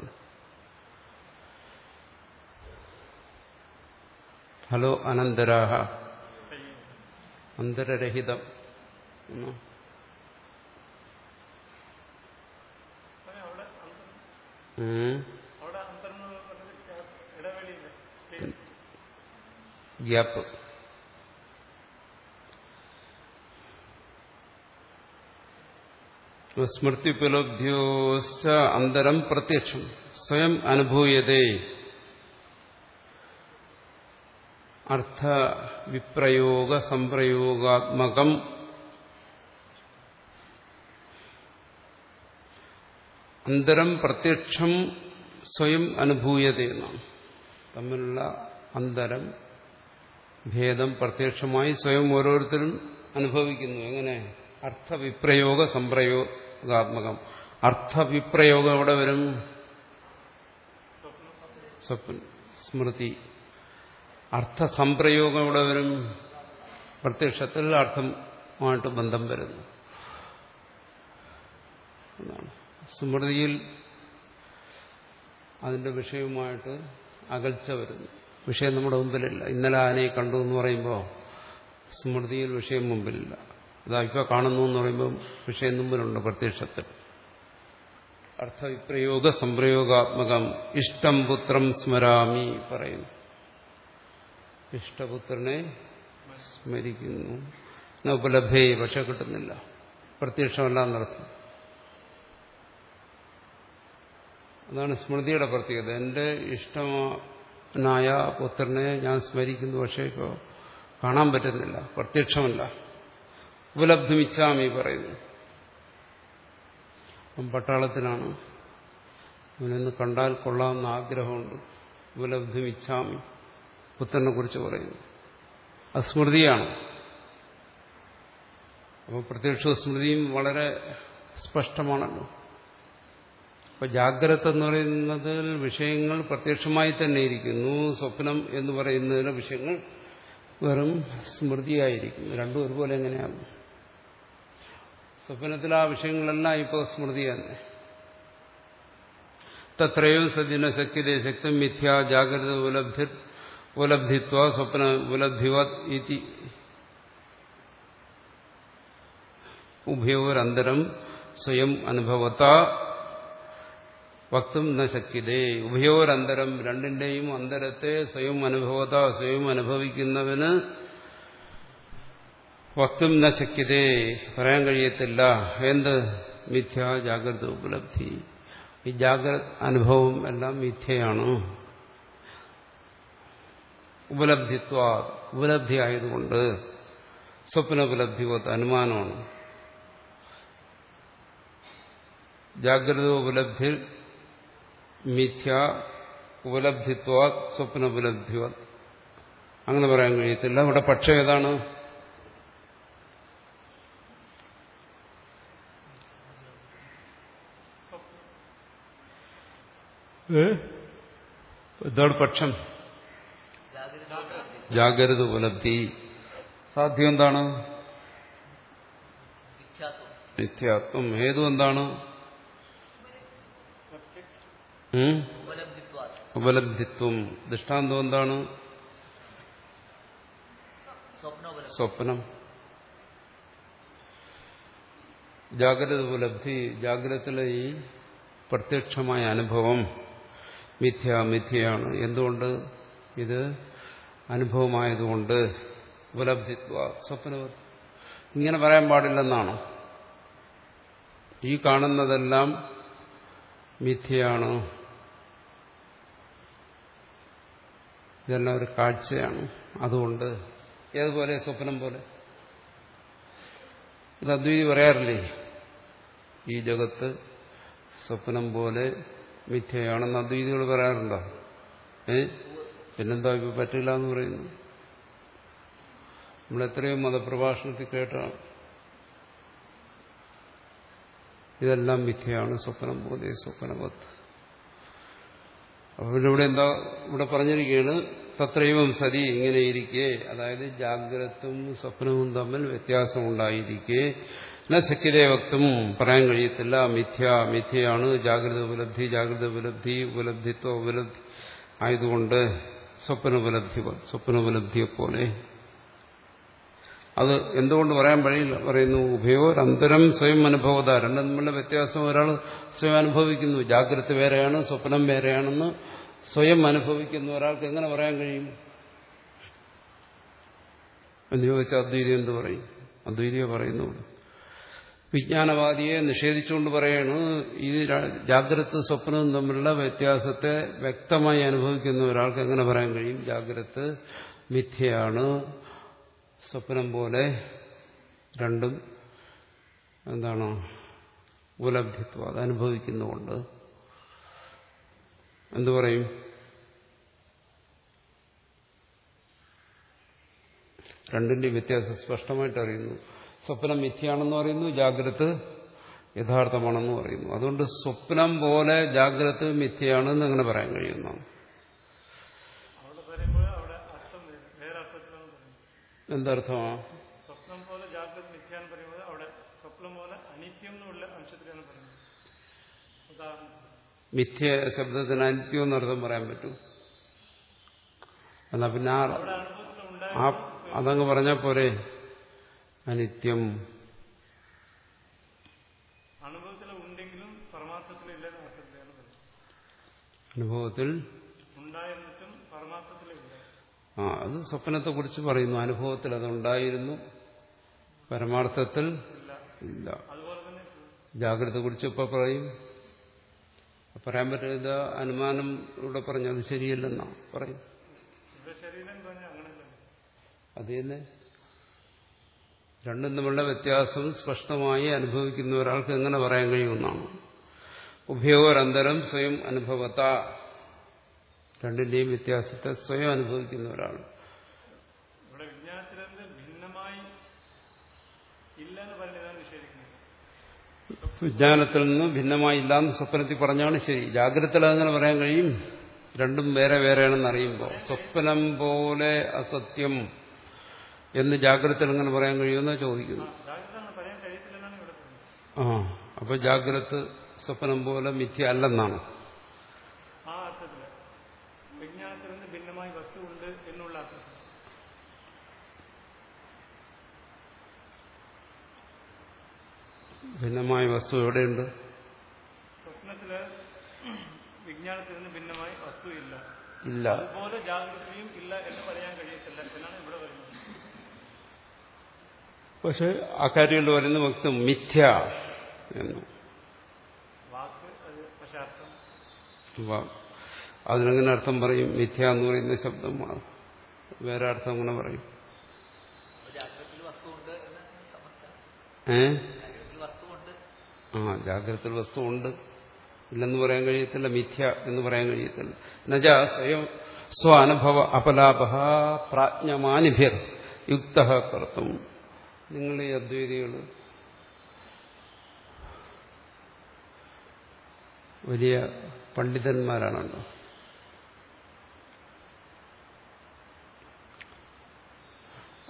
ഹലോ അനന്തരാഹ, അന്തരരഹിതം. ഗ്യാപ്പ്. സ്മൃതിപുലബ്ധ്യോശ്ച അന്തരം പ്രത്യക്ഷം സ്വയം അനുഭൂയതേ അർത്ഥവിപ്രയോഗ സംപ്രയോഗാത്മകം അന്തരം പ്രത്യക്ഷം സ്വയം അനുഭൂയത എന്നാണ്. തമ്മിലുള്ള അന്തരം, ഭേദം പ്രത്യക്ഷമായി സ്വയം ഓരോരുത്തരും അനുഭവിക്കുന്നു. എങ്ങനെ? അർത്ഥവിപ്രയോഗ സംപ്രയോഗാത്മകം. അർത്ഥവിപ്രയോഗം എവിടെ വരും? സ്വപ്ന സ്മൃതി. അർത്ഥസംപ്രയോഗം എവിടെ വരും? പ്രത്യക്ഷത്തിൽ അർത്ഥമായിട്ട് ബന്ധം വരുന്നു. എന്നാണ്. സ്മൃതിയിൽ അതിന്റെ വിഷയവുമായിട്ട് അകൽച്ച വരുന്നു. വിഷയം നമ്മുടെ മുമ്പിലില്ല. ഇന്നലെ ആനയെ കണ്ടു എന്ന് പറയുമ്പോൾ സ്മൃതിയിൽ വിഷയം മുമ്പിലില്ല. അതാ ഇപ്പൊ കാണുന്നു എന്ന് പറയുമ്പോൾ വിഷയം മുമ്പിലുണ്ട് പ്രത്യക്ഷത്തിൽ. അർത്ഥവിപ്രയോഗ സംപ്രയോഗാത്മകം. ഇഷ്ടം പുത്രം സ്മരാമി പറയുന്നു. ഇഷ്ടപുത്രനെ സ്മരിക്കുന്നു. ഉപലഭേ, പക്ഷെ കിട്ടുന്നില്ല. പ്രത്യക്ഷമല്ല എന്നർത്ഥം. അതാണ് സ്മൃതിയുടെ പ്രത്യേകത. എന്റെ ഇഷ്ടനായ പുത്രനെ ഞാൻ സ്മരിക്കുന്നു, പക്ഷേ ഇപ്പോൾ കാണാൻ പറ്റുന്നില്ല, പ്രത്യക്ഷമല്ല. ഉപലബ്ധിമിച്ഛാമി പറയുന്നു. അപ്പം പട്ടാളത്തിലാണ്, അവനൊന്ന് കണ്ടാൽ കൊള്ളാമെന്ന് ആഗ്രഹമുണ്ട്. ഉപലബ്ധിമിച്ഛാമി പുത്രനെ കുറിച്ച് പറയുന്നു. അത് സ്മൃതിയാണ്. അപ്പോൾ പ്രത്യക്ഷവും സ്മൃതിയും വളരെ സ്പഷ്ടമാണല്ലോ. അപ്പൊ ജാഗ്രത എന്ന് പറയുന്നതിൽ വിഷയങ്ങൾ പ്രത്യക്ഷമായി തന്നെ ഇരിക്കുന്നു. സ്വപ്നം എന്ന് പറയുന്നതിലെ വിഷയങ്ങൾ വെറും സ്മൃതിയായിരിക്കുന്നു. രണ്ടും ഒരുപോലെ എങ്ങനെയാണ്? സ്വപ്നത്തിൽ ആ വിഷയങ്ങളെല്ലാം ഇപ്പോൾ സ്മൃതി തന്നെ. തത്രയും സജ്ജന ശക്തിതേ ശക്തം മിഥ്യാ ജാഗ്രത ഉപലബ്ധി ഉപലബ്ധിത്വ സ്വപ്ന ഉപലബ്ധിവത് ഇതി ഉഭയോരന്തരം സ്വയം അനുഭവത്ത വക്തും ന ശക്യതേ. ഉഭയോരന്തരം, രണ്ടിന്റെയും അന്തരത്തെ സ്വയം അനുഭവത, സ്വയം അനുഭവിക്കുന്നവന് വക്തും ന ശക്യതേ, പറയാൻ കഴിയത്തില്ല. എന്ത്? മിഥ്യാ ജാഗ്രത ഉപലബ്ധി. ഈ ജാഗ്രത അനുഭവം എല്ലാം മിഥ്യയാണ്. ഉപലബ്ധിത്വ, ഉപലബ്ധി ആയതുകൊണ്ട്. സ്വപ്നോപലബ്ധിവത് അനുമാനമാണ്. ജാഗ്രത ഉപലബ്ധി മിഥ്യ ഉപലബ്ധിത്വ സ്വപ്നോപലബ്ധിവത്, അങ്ങനെ പറയാൻ കഴിയത്തില്ല. ഇവിടെ പക്ഷം ഏതാണ്? എന്താണ് പക്ഷം? ജാഗ്രത ഉപലബ്ധി. സാധ്യം എന്താണ്? മിഥ്യാത്വം. ഹേതു എന്താണ്? ഉപലബ്ധിത്വം. ദൃഷ്ടാന്തം എന്താണ്? സ്വപ്നം. ജാഗ്രത ഉപലബ്ധി. ജാഗ്രതത്തിലെ ഈ പ്രത്യക്ഷമായ അനുഭവം മിഥ്യ മിഥ്യയാണ്. എന്തുകൊണ്ട്? ഇത് അനുഭവമായതുകൊണ്ട്. ഉപലബ്ധിത്വ സ്വപ്നവത്. ഇങ്ങനെ പറയാൻ പാടില്ലെന്നാണ്. ഈ കാണുന്നതെല്ലാം മിഥ്യയാണ്, ഇതെല്ലാം ഒരു കാഴ്ചയാണ്. അതുകൊണ്ട് ഏതുപോലെ? സ്വപ്നം പോലെ. ഇത് അദ്വൈതി പറയാറില്ലേ? ഈ ജഗത്ത് സ്വപ്നം പോലെ മിഥ്യയാണെന്ന് അദ്വൈതികൾ പറയാറുണ്ടോ? ഏ പിന്നെന്താ ഇപ്പൊ പറ്റില്ല എന്ന് പറയുന്നു? നമ്മൾ എത്രയോ മതപ്രഭാഷണത്തിൽ കേട്ടാണ് ഇതെല്ലാം മിഥ്യയാണ്, സ്വപ്നം പോലെ സ്വപ്നവത്ത്. അപ്പോൾ ഇവിടെ എന്താ ഇവിടെ പറഞ്ഞിരിക്കുകയാണ്, തത്രൈവം സതി, ഇങ്ങനെ ഇരിക്കെ, അതായത് ജാഗ്രതവും സ്വപ്നവും തമ്മിൽ വ്യത്യാസമുണ്ടായിരിക്കെ ന ശക്യതേ വക്തും, പറയാൻ കഴിയത്തില്ല. മിഥ്യ മിഥ്യയാണ്, ജാഗ്രത ഉപലബ്ധി ജാഗ്രത ഉപലബ്ധി ഉപലബ്ധിത്വ ഉപലബ്ധി ആയതുകൊണ്ട് സ്വപ്നോപലബ്ധി സ്വപ്നോപലബ്ധിയെപ്പോലെ. അത് എന്തുകൊണ്ട് പറയാൻ കഴിയില്ല? പറയുന്നു, ഉഭയോരന്തരം സ്വയം അനുഭവത. രണ്ടും തമ്മിലുള്ള വ്യത്യാസം ഒരാൾ സ്വയം അനുഭവിക്കുന്നു. ജാഗ്രത വേറെയാണ്, സ്വപ്നം വേറെയാണെന്ന് സ്വയം അനുഭവിക്കുന്ന ഒരാൾക്ക് എങ്ങനെ പറയാൻ കഴിയും എന്ന് ചോദിച്ചാൽ അദ്വൈതം എന്ത് പറയും? അദ്വൈതിയെ പറയുന്നു, വിജ്ഞാനവാദിയെ നിഷേധിച്ചുകൊണ്ട് പറയാണ്, ഈ ജാഗ്രത സ്വപ്നവും തമ്മിലുള്ള വ്യത്യാസത്തെ വ്യക്തമായി അനുഭവിക്കുന്ന ഒരാൾക്ക് എങ്ങനെ പറയാൻ കഴിയും ജാഗ്രത മിഥ്യയാണ്, സ്വപ്നം പോലെ രണ്ടും എന്താണ് ഉപലബ്ധിത്വം, അത് അനുഭവിക്കുന്നുകൊണ്ട് എന്തു പറയും? രണ്ടിന്റെ വ്യത്യാസം സ്പഷ്ടമായിട്ട് അറിയുന്നു. സ്വപ്നം മിഥ്യയാണെന്ന് പറയുന്നു, ജാഗ്രത യഥാർത്ഥമാണെന്ന് പറയുന്നു. അതുകൊണ്ട് സ്വപ്നം പോലെ ജാഗ്രത മിഥ്യയാണെന്ന് അങ്ങനെ പറയാൻ കഴിയുന്നു. എന്തർത്ഥമാ?
സ്വപ്നം പോലെ ജാഗ്രത മിഥ്യാന്ന് പറയുമ്പോൾ അവിടെ സ്വപ്നം പോലെ അനിത്യം എന്നുള്ള അംശത്തിലാണ് പറയുന്നത്.
മിഥ്യ ശബ്ദത്തിന് അനിത്യം എന്നർത്ഥം പറയാൻ പറ്റൂ? എന്നാ പിന്നെ ആ അതങ്ങ് പറഞ്ഞാൽ പോരെ? അനിത്യം
അനുഭവത്തിൽ ഉണ്ടെങ്കിലും പരമാർത്ഥത്തിൽ ഇല്ലെന്ന് അർത്ഥത്തിലാണ് പറയുന്നത്.
അനുഭവത്തിൽ
ഉണ്ടായിരുന്നിട്ടും പരമാർത്ഥത്തിൽ ഇല്ല.
ആ അത് സ്വപ്നത്തെ കുറിച്ച് പറയുന്നു. അനുഭവത്തിൽ അതുണ്ടായിരുന്നു, പരമാർത്ഥത്തിൽ ഇല്ല.
അതുപോലെ തന്നെ
ജാഗ്രതയെ കുറിച്ച് ഇപ്പൊ പറയും, പറയാൻ പറ്റില്ല. അനുമാനം ഇവിടെ പറഞ്ഞു അത് ശരിയല്ലെന്നാ പറയും. അത് തന്നെ രണ്ടും തമ്മിലുള്ള വ്യത്യാസം സ്പഷ്ടമായി അനുഭവിക്കുന്ന ഒരാൾക്ക് എങ്ങനെ പറയാൻ കഴിയുമെന്നാണ്. ഉഭയോരന്തരം സ്വയം അനുഭവത്ത, രണ്ടിന്റെയും വ്യത്യാസത്തെ സ്വയം അനുഭവിക്കുന്ന ഒരാൾ.
ഇവിടെ വിജ്ഞാനത്തിൽ ഭിന്നമായി ഇല്ലെന്ന് പറഞ്ഞതാണ് നിഷേധിക്കുന്നത്.
വിജ്ഞാനത്തിൽ നിന്ന് ഭിന്നമായി ഇല്ലാന്ന് സ്വപ്നത്തിൽ പറഞ്ഞാണ് ശരി. ജാഗ്രതയിൽ അങ്ങനെ പറയാൻ കഴിയും? രണ്ടും വേറെ വേറെയാണെന്ന് അറിയുമ്പോൾ സ്വപ്നം പോലെ അസത്യം എന്ന് ജാഗ്രതയിൽ അങ്ങനെ പറയാൻ കഴിയുമെന്നാ ചോദിക്കുന്നു. ആ അപ്പൊ ജാഗ്രത സ്വപ്നം പോലെ മിഥ്യ അല്ലെന്നാണ്.
ആ അർത്ഥത്തില് വിജ്ഞാനത്തിൽ നിന്ന് ഭിന്നമായി വസ്തു ഉണ്ട് എന്നുള്ള അർത്ഥത്തിൽ.
ഭിന്നമായ വസ്തു എവിടെയുണ്ട്?
സ്വപ്നത്തില് വിജ്ഞാനത്തിൽ നിന്ന് ഭിന്നമായി വസ്തു ഇല്ല.
ഇല്ല.
അതുപോലെ ജാഗ്രതയും ഇല്ല എന്ന് പറയാൻ കഴിയത്തില്ല എന്നാണ് ഇവിടെ പറയുന്നത്.
പക്ഷെ അക്കാര്യങ്ങൾ പറയുന്ന വക്തും മിഥ്യ എന്ന്
വാക്ക് പക്ഷെ അർത്ഥം
അതിനെങ്ങനെ അർത്ഥം പറയും? മിഥ്യ എന്ന് പറയുന്ന ശബ്ദം വേറെ അർത്ഥം അങ്ങനെ പറയും. ഏ ആ ജാഗ്രതയിൽ വസ്തു ഉണ്ട് ഇല്ലെന്ന് പറയാൻ കഴിയത്തില്ല, മിഥ്യ എന്ന് പറയാൻ കഴിയത്തില്ല. എന്നുവെച്ചാ സ്വയം സ്വ അനുഭവ അപലാപ പ്രാജ്ഞമാനിഭിർ യുക്ത കർത്തും. നിങ്ങൾ ഈ അദ്വൈതികൾ വലിയ പണ്ഡിതന്മാരാണല്ലോ.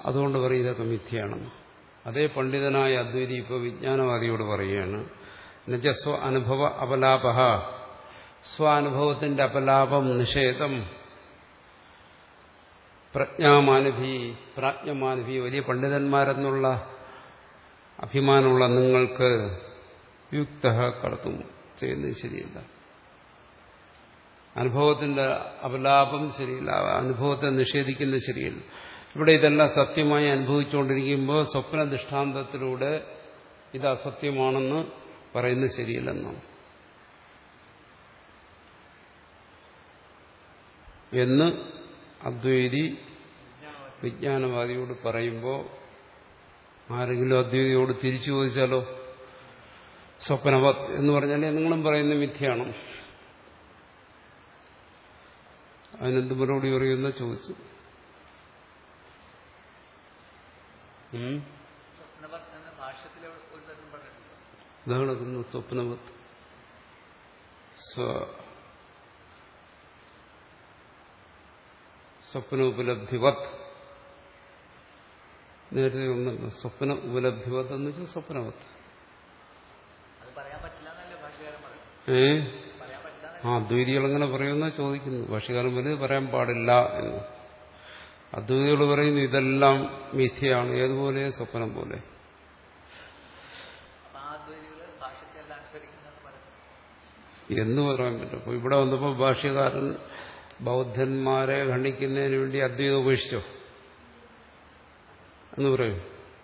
അതുകൊണ്ട് പറയും ഇതൊക്കെ മിഥ്യയാണെന്ന്. അതേ പണ്ഡിതനായ അദ്വൈതി ഇപ്പോൾ വിജ്ഞാനവാദിയോട് പറയുകയാണ്, എന്നുവെച്ചാൽ സ്വ അനുഭവ അപലാപ, സ്വാനുഭവത്തിന്റെ അപലാപം നിഷേധം പ്രജ്ഞാമാനുഭി പ്രാജ്ഞമാനുഭി വലിയ പണ്ഡിതന്മാരെന്നുള്ള അഭിമാനമുള്ള നിങ്ങൾക്ക് യുക്ത കടത്തും ചെയ്യുന്നത് ശരിയല്ല. അനുഭവത്തിന്റെ അപലാപം ശരിയില്ല, അനുഭവത്തെ നിഷേധിക്കുന്നത് ശരിയല്ല. ഇവിടെ ഇതെല്ലാം സത്യമായി അനുഭവിച്ചുകൊണ്ടിരിക്കുമ്പോൾ സ്വപ്ന ദൃഷ്ടാന്തത്തിലൂടെ ഇത് അസത്യമാണെന്ന് പറയുന്നത് ശരിയല്ലെന്നാണ് എന്ന് അദ്വൈതി വിജ്ഞാനവാദിയോട് പറയുമ്പോൾ ആരെങ്കിലും അദ്വൈതിയോട് തിരിച്ചു ചോദിച്ചാലോ സ്വപ്നവത് എന്ന് പറഞ്ഞാൽ നിങ്ങളും പറയുന്ന മിഥ്യയാണ്, അതിനെന്ത് മറുപടി പറയുമെന്ന് ചോദിച്ചു. ഇതാണ് സ്വപ്നവത് സ്വപ്ന ഉപലബ്ധിവത്. നേരത്തെ ഒന്നല്ല, സ്വപ്ന ഉപലബ്ധിവത് എന്ന് വെച്ചാൽ സ്വപ്നവത്. ഏ ആ അദ്വൈതികൾ എങ്ങനെ പറയുമെന്നാ ചോദിക്കുന്നു. ഭാഷ്യകാരൻ പറയുന്നത് പറയാൻ പാടില്ല എന്ന്. അദ്വൈതികൾ പറയുന്നു ഇതെല്ലാം മിഥ്യയാണ്, ഏതുപോലെ സ്വപ്നം പോലെ. എന്ന് പറയാൻ പറ്റും. അപ്പൊ ഇവിടെ വന്നപ്പോൾ ഭാഷ്യകാരൻ ബൗദ്ധന്മാരെ ഖണ്ഡിക്കുന്നതിന് വേണ്ടി അദ്വൈതം ഉപേക്ഷിച്ചോ എന്ന് പറയും.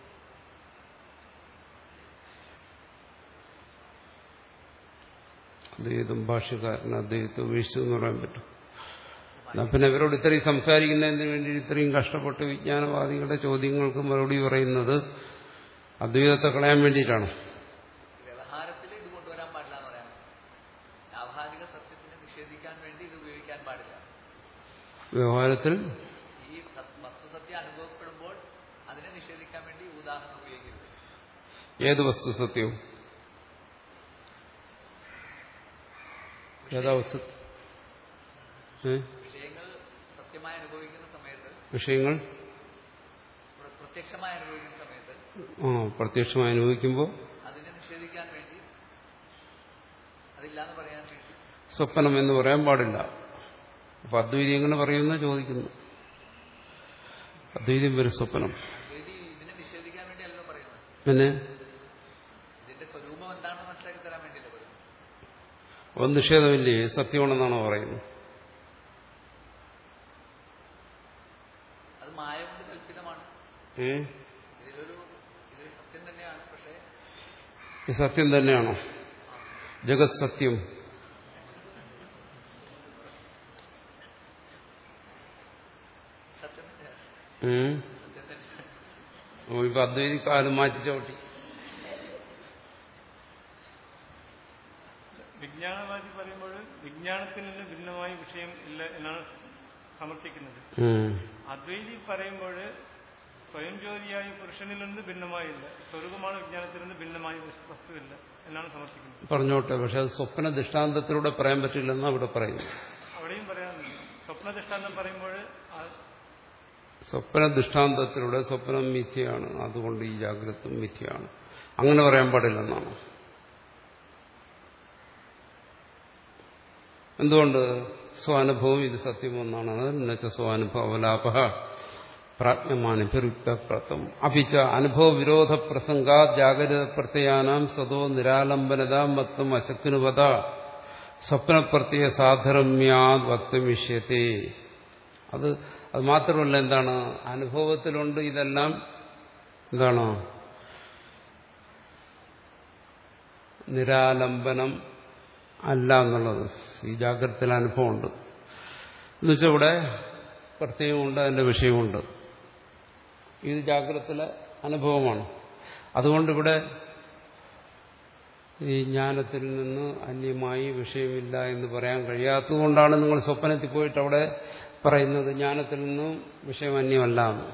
അദ്വൈതം ഭാഷ്യക്കാരൻ അദ്വൈതത്തെ ഉപേക്ഷിച്ചു എന്ന് പറയാൻ പറ്റും. എന്നാ പിന്നെ ഇവരോട് ഇത്രയും സംസാരിക്കുന്നതിന് വേണ്ടി ഇത്രയും കഷ്ടപ്പെട്ട് വിജ്ഞാനവാദികളുടെ ചോദ്യങ്ങൾക്ക് മറുപടി പറയുന്നത് അദ്വൈതത്തെ കളയാൻ വേണ്ടിയിട്ടാണ്.
വ്യവഹാരത്തിൽ ഇത് കൊണ്ടുവരാൻ പാടില്ല എന്ന് പറയാം. വ്യാവഹാരിക സത്യത്തിനെ നിഷേധിക്കാൻ വേണ്ടി ഇത് ഉപയോഗിക്കാൻ പാടില്ല.
വ്യവഹാരത്തിൽ
ഈ വസ്തുസത്യം അനുഭവപ്പെടുമ്പോൾ അതിനെ നിഷേധിക്കാൻ വേണ്ടി ഉദാഹരണം ഉപയോഗിക്കരുത്.
ഏത് വസ്തുസത്യവും ഏതാ വസ്തു
വിഷയങ്ങൾ സത്യമായി അനുഭവിക്കുന്ന സമയത്ത്
വിഷയങ്ങൾ
പ്രത്യക്ഷമായി അനുഭവിക്കുന്ന സമയത്ത്
ആ പ്രത്യക്ഷമായി അനുഭവിക്കുമ്പോൾ
അതിനെ നിഷേധിക്കാൻ വേണ്ടി അതില്ലാന്ന് പറയാൻ വേണ്ടി
സ്വപ്നം എന്ന് പറയാൻ പാടില്ല. അപ്പൊ അദ്വൈതി എങ്ങനെ പറയുമെന്ന് ചോദിക്കുന്നു. അദ്വൈതം ഒരു സ്വപ്നം
ഇതിനെ നിഷേധിക്കാൻ വേണ്ടിയല്ലോ പറയുന്നത്.
പിന്നെ
ഇതിന്റെ സ്വരൂപം എന്താണെന്ന് മനസ്സിലാക്കി തരാൻ വേണ്ടിയല്ലോ പറയുന്നത്.
ഒന്ന് നിഷേധമില്ലേ, സത്യമാണെന്നാണോ പറയുന്നത്?
അത് മായ കൊണ്ട് കൽപ്പിതമാണ്.
ഏ
ഇതിലൊരു ഇത് സത്യം തന്നെയാണ്. പക്ഷേ
ഇത് സത്യം തന്നെയാണോ? ജഗത് സത്യം
സത്യം തന്നെയാണ്. സത്യം തന്നെയാണ്.
ഓ ഇപ്പൊ അദ്വൈതി കാലം മാറ്റി ചവിട്ടി.
വിജ്ഞാനവാദി പറയുമ്പോൾ വിജ്ഞാനത്തിൽ നിന്ന് ഭിന്നമായ വിഷയം ഇല്ല എന്നാണ് സമർത്ഥിക്കുന്നത്. അദ്വൈതി പറയുമ്പോൾ സ്വയം ജ്യോതിയായ പുരുഷനിൽ നിന്ന് ഭിന്നമായില്ല, സ്വരൂപമാണ് വിജ്ഞാനത്തിൽ നിന്ന് ഭിന്നമായ വസ്തുവില്ല എന്നാണ് സമർത്ഥിക്കുന്നത്.
പറഞ്ഞോട്ടെ, പക്ഷെ അത് സ്വപ്ന ദൃഷ്ടാന്തത്തിലൂടെ പറയാൻ പറ്റില്ലെന്ന് അവിടെ പറയുന്നു.
അവിടെയും പറയാനുണ്ട്. സ്വപ്ന ദൃഷ്ടാന്തം പറയുമ്പോൾ
സ്വപ്ന ദൃഷ്ടാന്തത്തിലൂടെ സ്വപ്നം മിഥ്യയാണ്, അതുകൊണ്ട് ഈ ജാഗ്രത മിഥ്യയാണ്, അങ്ങനെ പറയാൻ പാടില്ലെന്നാണ്. എന്തുകൊണ്ട്? സ്വാനുഭവം ഇത് സത്യമൊന്നാണ്. എന്നുവെച്ച സ്വാനുഭവലാപ പ്രാജ്ഞമാനുപയുക്ത പ്രത്യം അപിച്ച അനുഭവ വിരോധ പ്രസംഗാ ജാഗ്രത പ്രത്യയാനാം സതോ നിരാലംബനത വക്തും അശക്നുവത സ്വപ്നപ്രത്യ സാധർമ്യാത് വക്തും വിഷ്യത്തെ. അത് അത് മാത്രമല്ല, എന്താണ് അനുഭവത്തിലുണ്ട് ഇതെല്ലാം എന്താണ് നിരാലംബനം അല്ല എന്നുള്ളത് ഈ ജാഗ്രതത്തിൽ അനുഭവമുണ്ട്. എന്നുവെച്ചാൽ ഇവിടെ പ്രത്യയമുണ്ട്, അതിന്റെ വിഷയമുണ്ട്. ഇത് ജാഗ്രതത്തിലെ അനുഭവമാണ്. അതുകൊണ്ട് ഇവിടെ ഈ ജ്ഞാനത്തിൽ നിന്ന് അന്യമായി വിഷയമില്ല എന്ന് പറയാൻ കഴിയാത്തതുകൊണ്ടാണ് നിങ്ങൾ സ്വപ്നത്തിൽ പോയിട്ട് അവിടെ പറയുന്നത് ജ്ഞാനത്തിൽ നിന്നും വിഷയം അന്യമല്ല എന്ന്.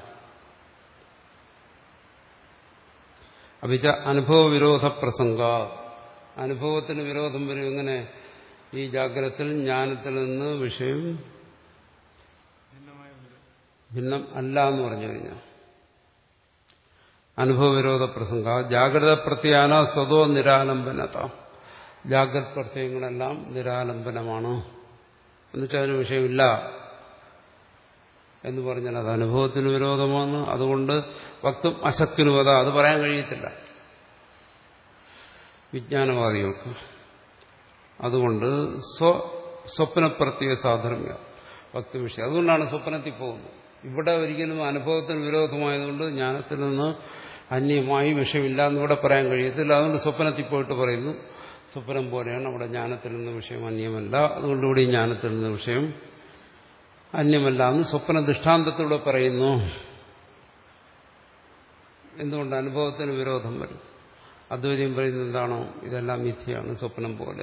അഭിച്ച അനുഭവ വിരോധ പ്രസംഗ, അനുഭവത്തിന് വിരോധം വരും. എങ്ങനെ? ഈ ജാഗ്രതത്തിൽ ജ്ഞാനത്തിൽ നിന്ന് വിഷയം ഭിന്നം അല്ല എന്ന് പറഞ്ഞു കഴിഞ്ഞാൽ അനുഭവവിരോധ പ്രസംഗ ജാഗ്രത പ്രത്യാന സ്വതോ നിരാലംബനത. ജാഗ്രത് പ്രത്യയങ്ങളെല്ലാം നിരാലംബനമാണ്. എന്നുവെച്ചാൽ അതിന് വിഷയമില്ല എന്ന് പറഞ്ഞാൽ അത് അനുഭവത്തിന് വിരോധമാണ്. അതുകൊണ്ട് വക്തും അശക്തിനുവത, അത് പറയാൻ കഴിയത്തില്ല വിജ്ഞാനവാദികൾക്ക്. അതുകൊണ്ട് സ്വ സ്വപ്നപ്രത്യേക സാധർമ്മ്യ വക്തു വിഷയം. അതുകൊണ്ടാണ് സ്വപ്നത്തിൽ പോകുന്നത്. ഇവിടെ ഒരിക്കലും അനുഭവത്തിന് വിരോധമായതുകൊണ്ട് ജ്ഞാനത്തിൽ നിന്ന് അന്യമായി വിഷയമില്ല എന്നിവിടെ പറയാൻ കഴിയത്തില്ല. അതുകൊണ്ട് സ്വപ്നത്തിൽ പോയിട്ട് പറയുന്നു സ്വപ്നം പോലെയാണ് അവിടെ ജ്ഞാനത്തിൽ നിന്ന് വിഷയം അന്യമല്ല. അതുകൊണ്ട് ഇവിടെ ജ്ഞാനത്തിൽ നിന്ന് വിഷയം അന്യമല്ല എന്ന് സ്വപ്ന ദൃഷ്ടാന്തത്തിലൂടെ പറയുന്നു. എന്തുകൊണ്ട് അനുഭവത്തിന് വിരോധം വരും? അദ്വൈതം പറയുന്നത് എന്താണോ ഇതെല്ലാം മിഥ്യയാണ്, സ്വപ്നം പോലെ.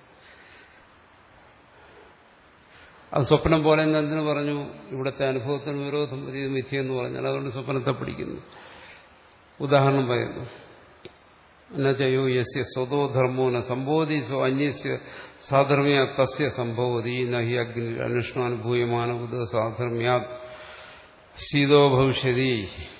അത് സ്വപ്നം പോലെ എന്തിനു പറഞ്ഞു? ഇവിടുത്തെ അനുഭവത്തിന് വിരോധം ഇത് മിഥ്യയെന്ന് പറഞ്ഞാൽ അതുകൊണ്ട് സ്വപ്നത്തെ പിടിക്കുന്നു. ഉദാഹരണം പറയുന്നു, എന്നുവെച്ചയോ യസ്യ സ്വതോ ധർമ്മോ ന സംബോധി സോ അന്യസ്യ സാധർമ്മ്യ തസ്യ സംഭവതി നഹി അഗ്നി അനുഷ്ണാനുഭൂയമാനബുദ്ധ സാധർമ്മ്യാത് ശീതോ ഭവിഷ്യതി.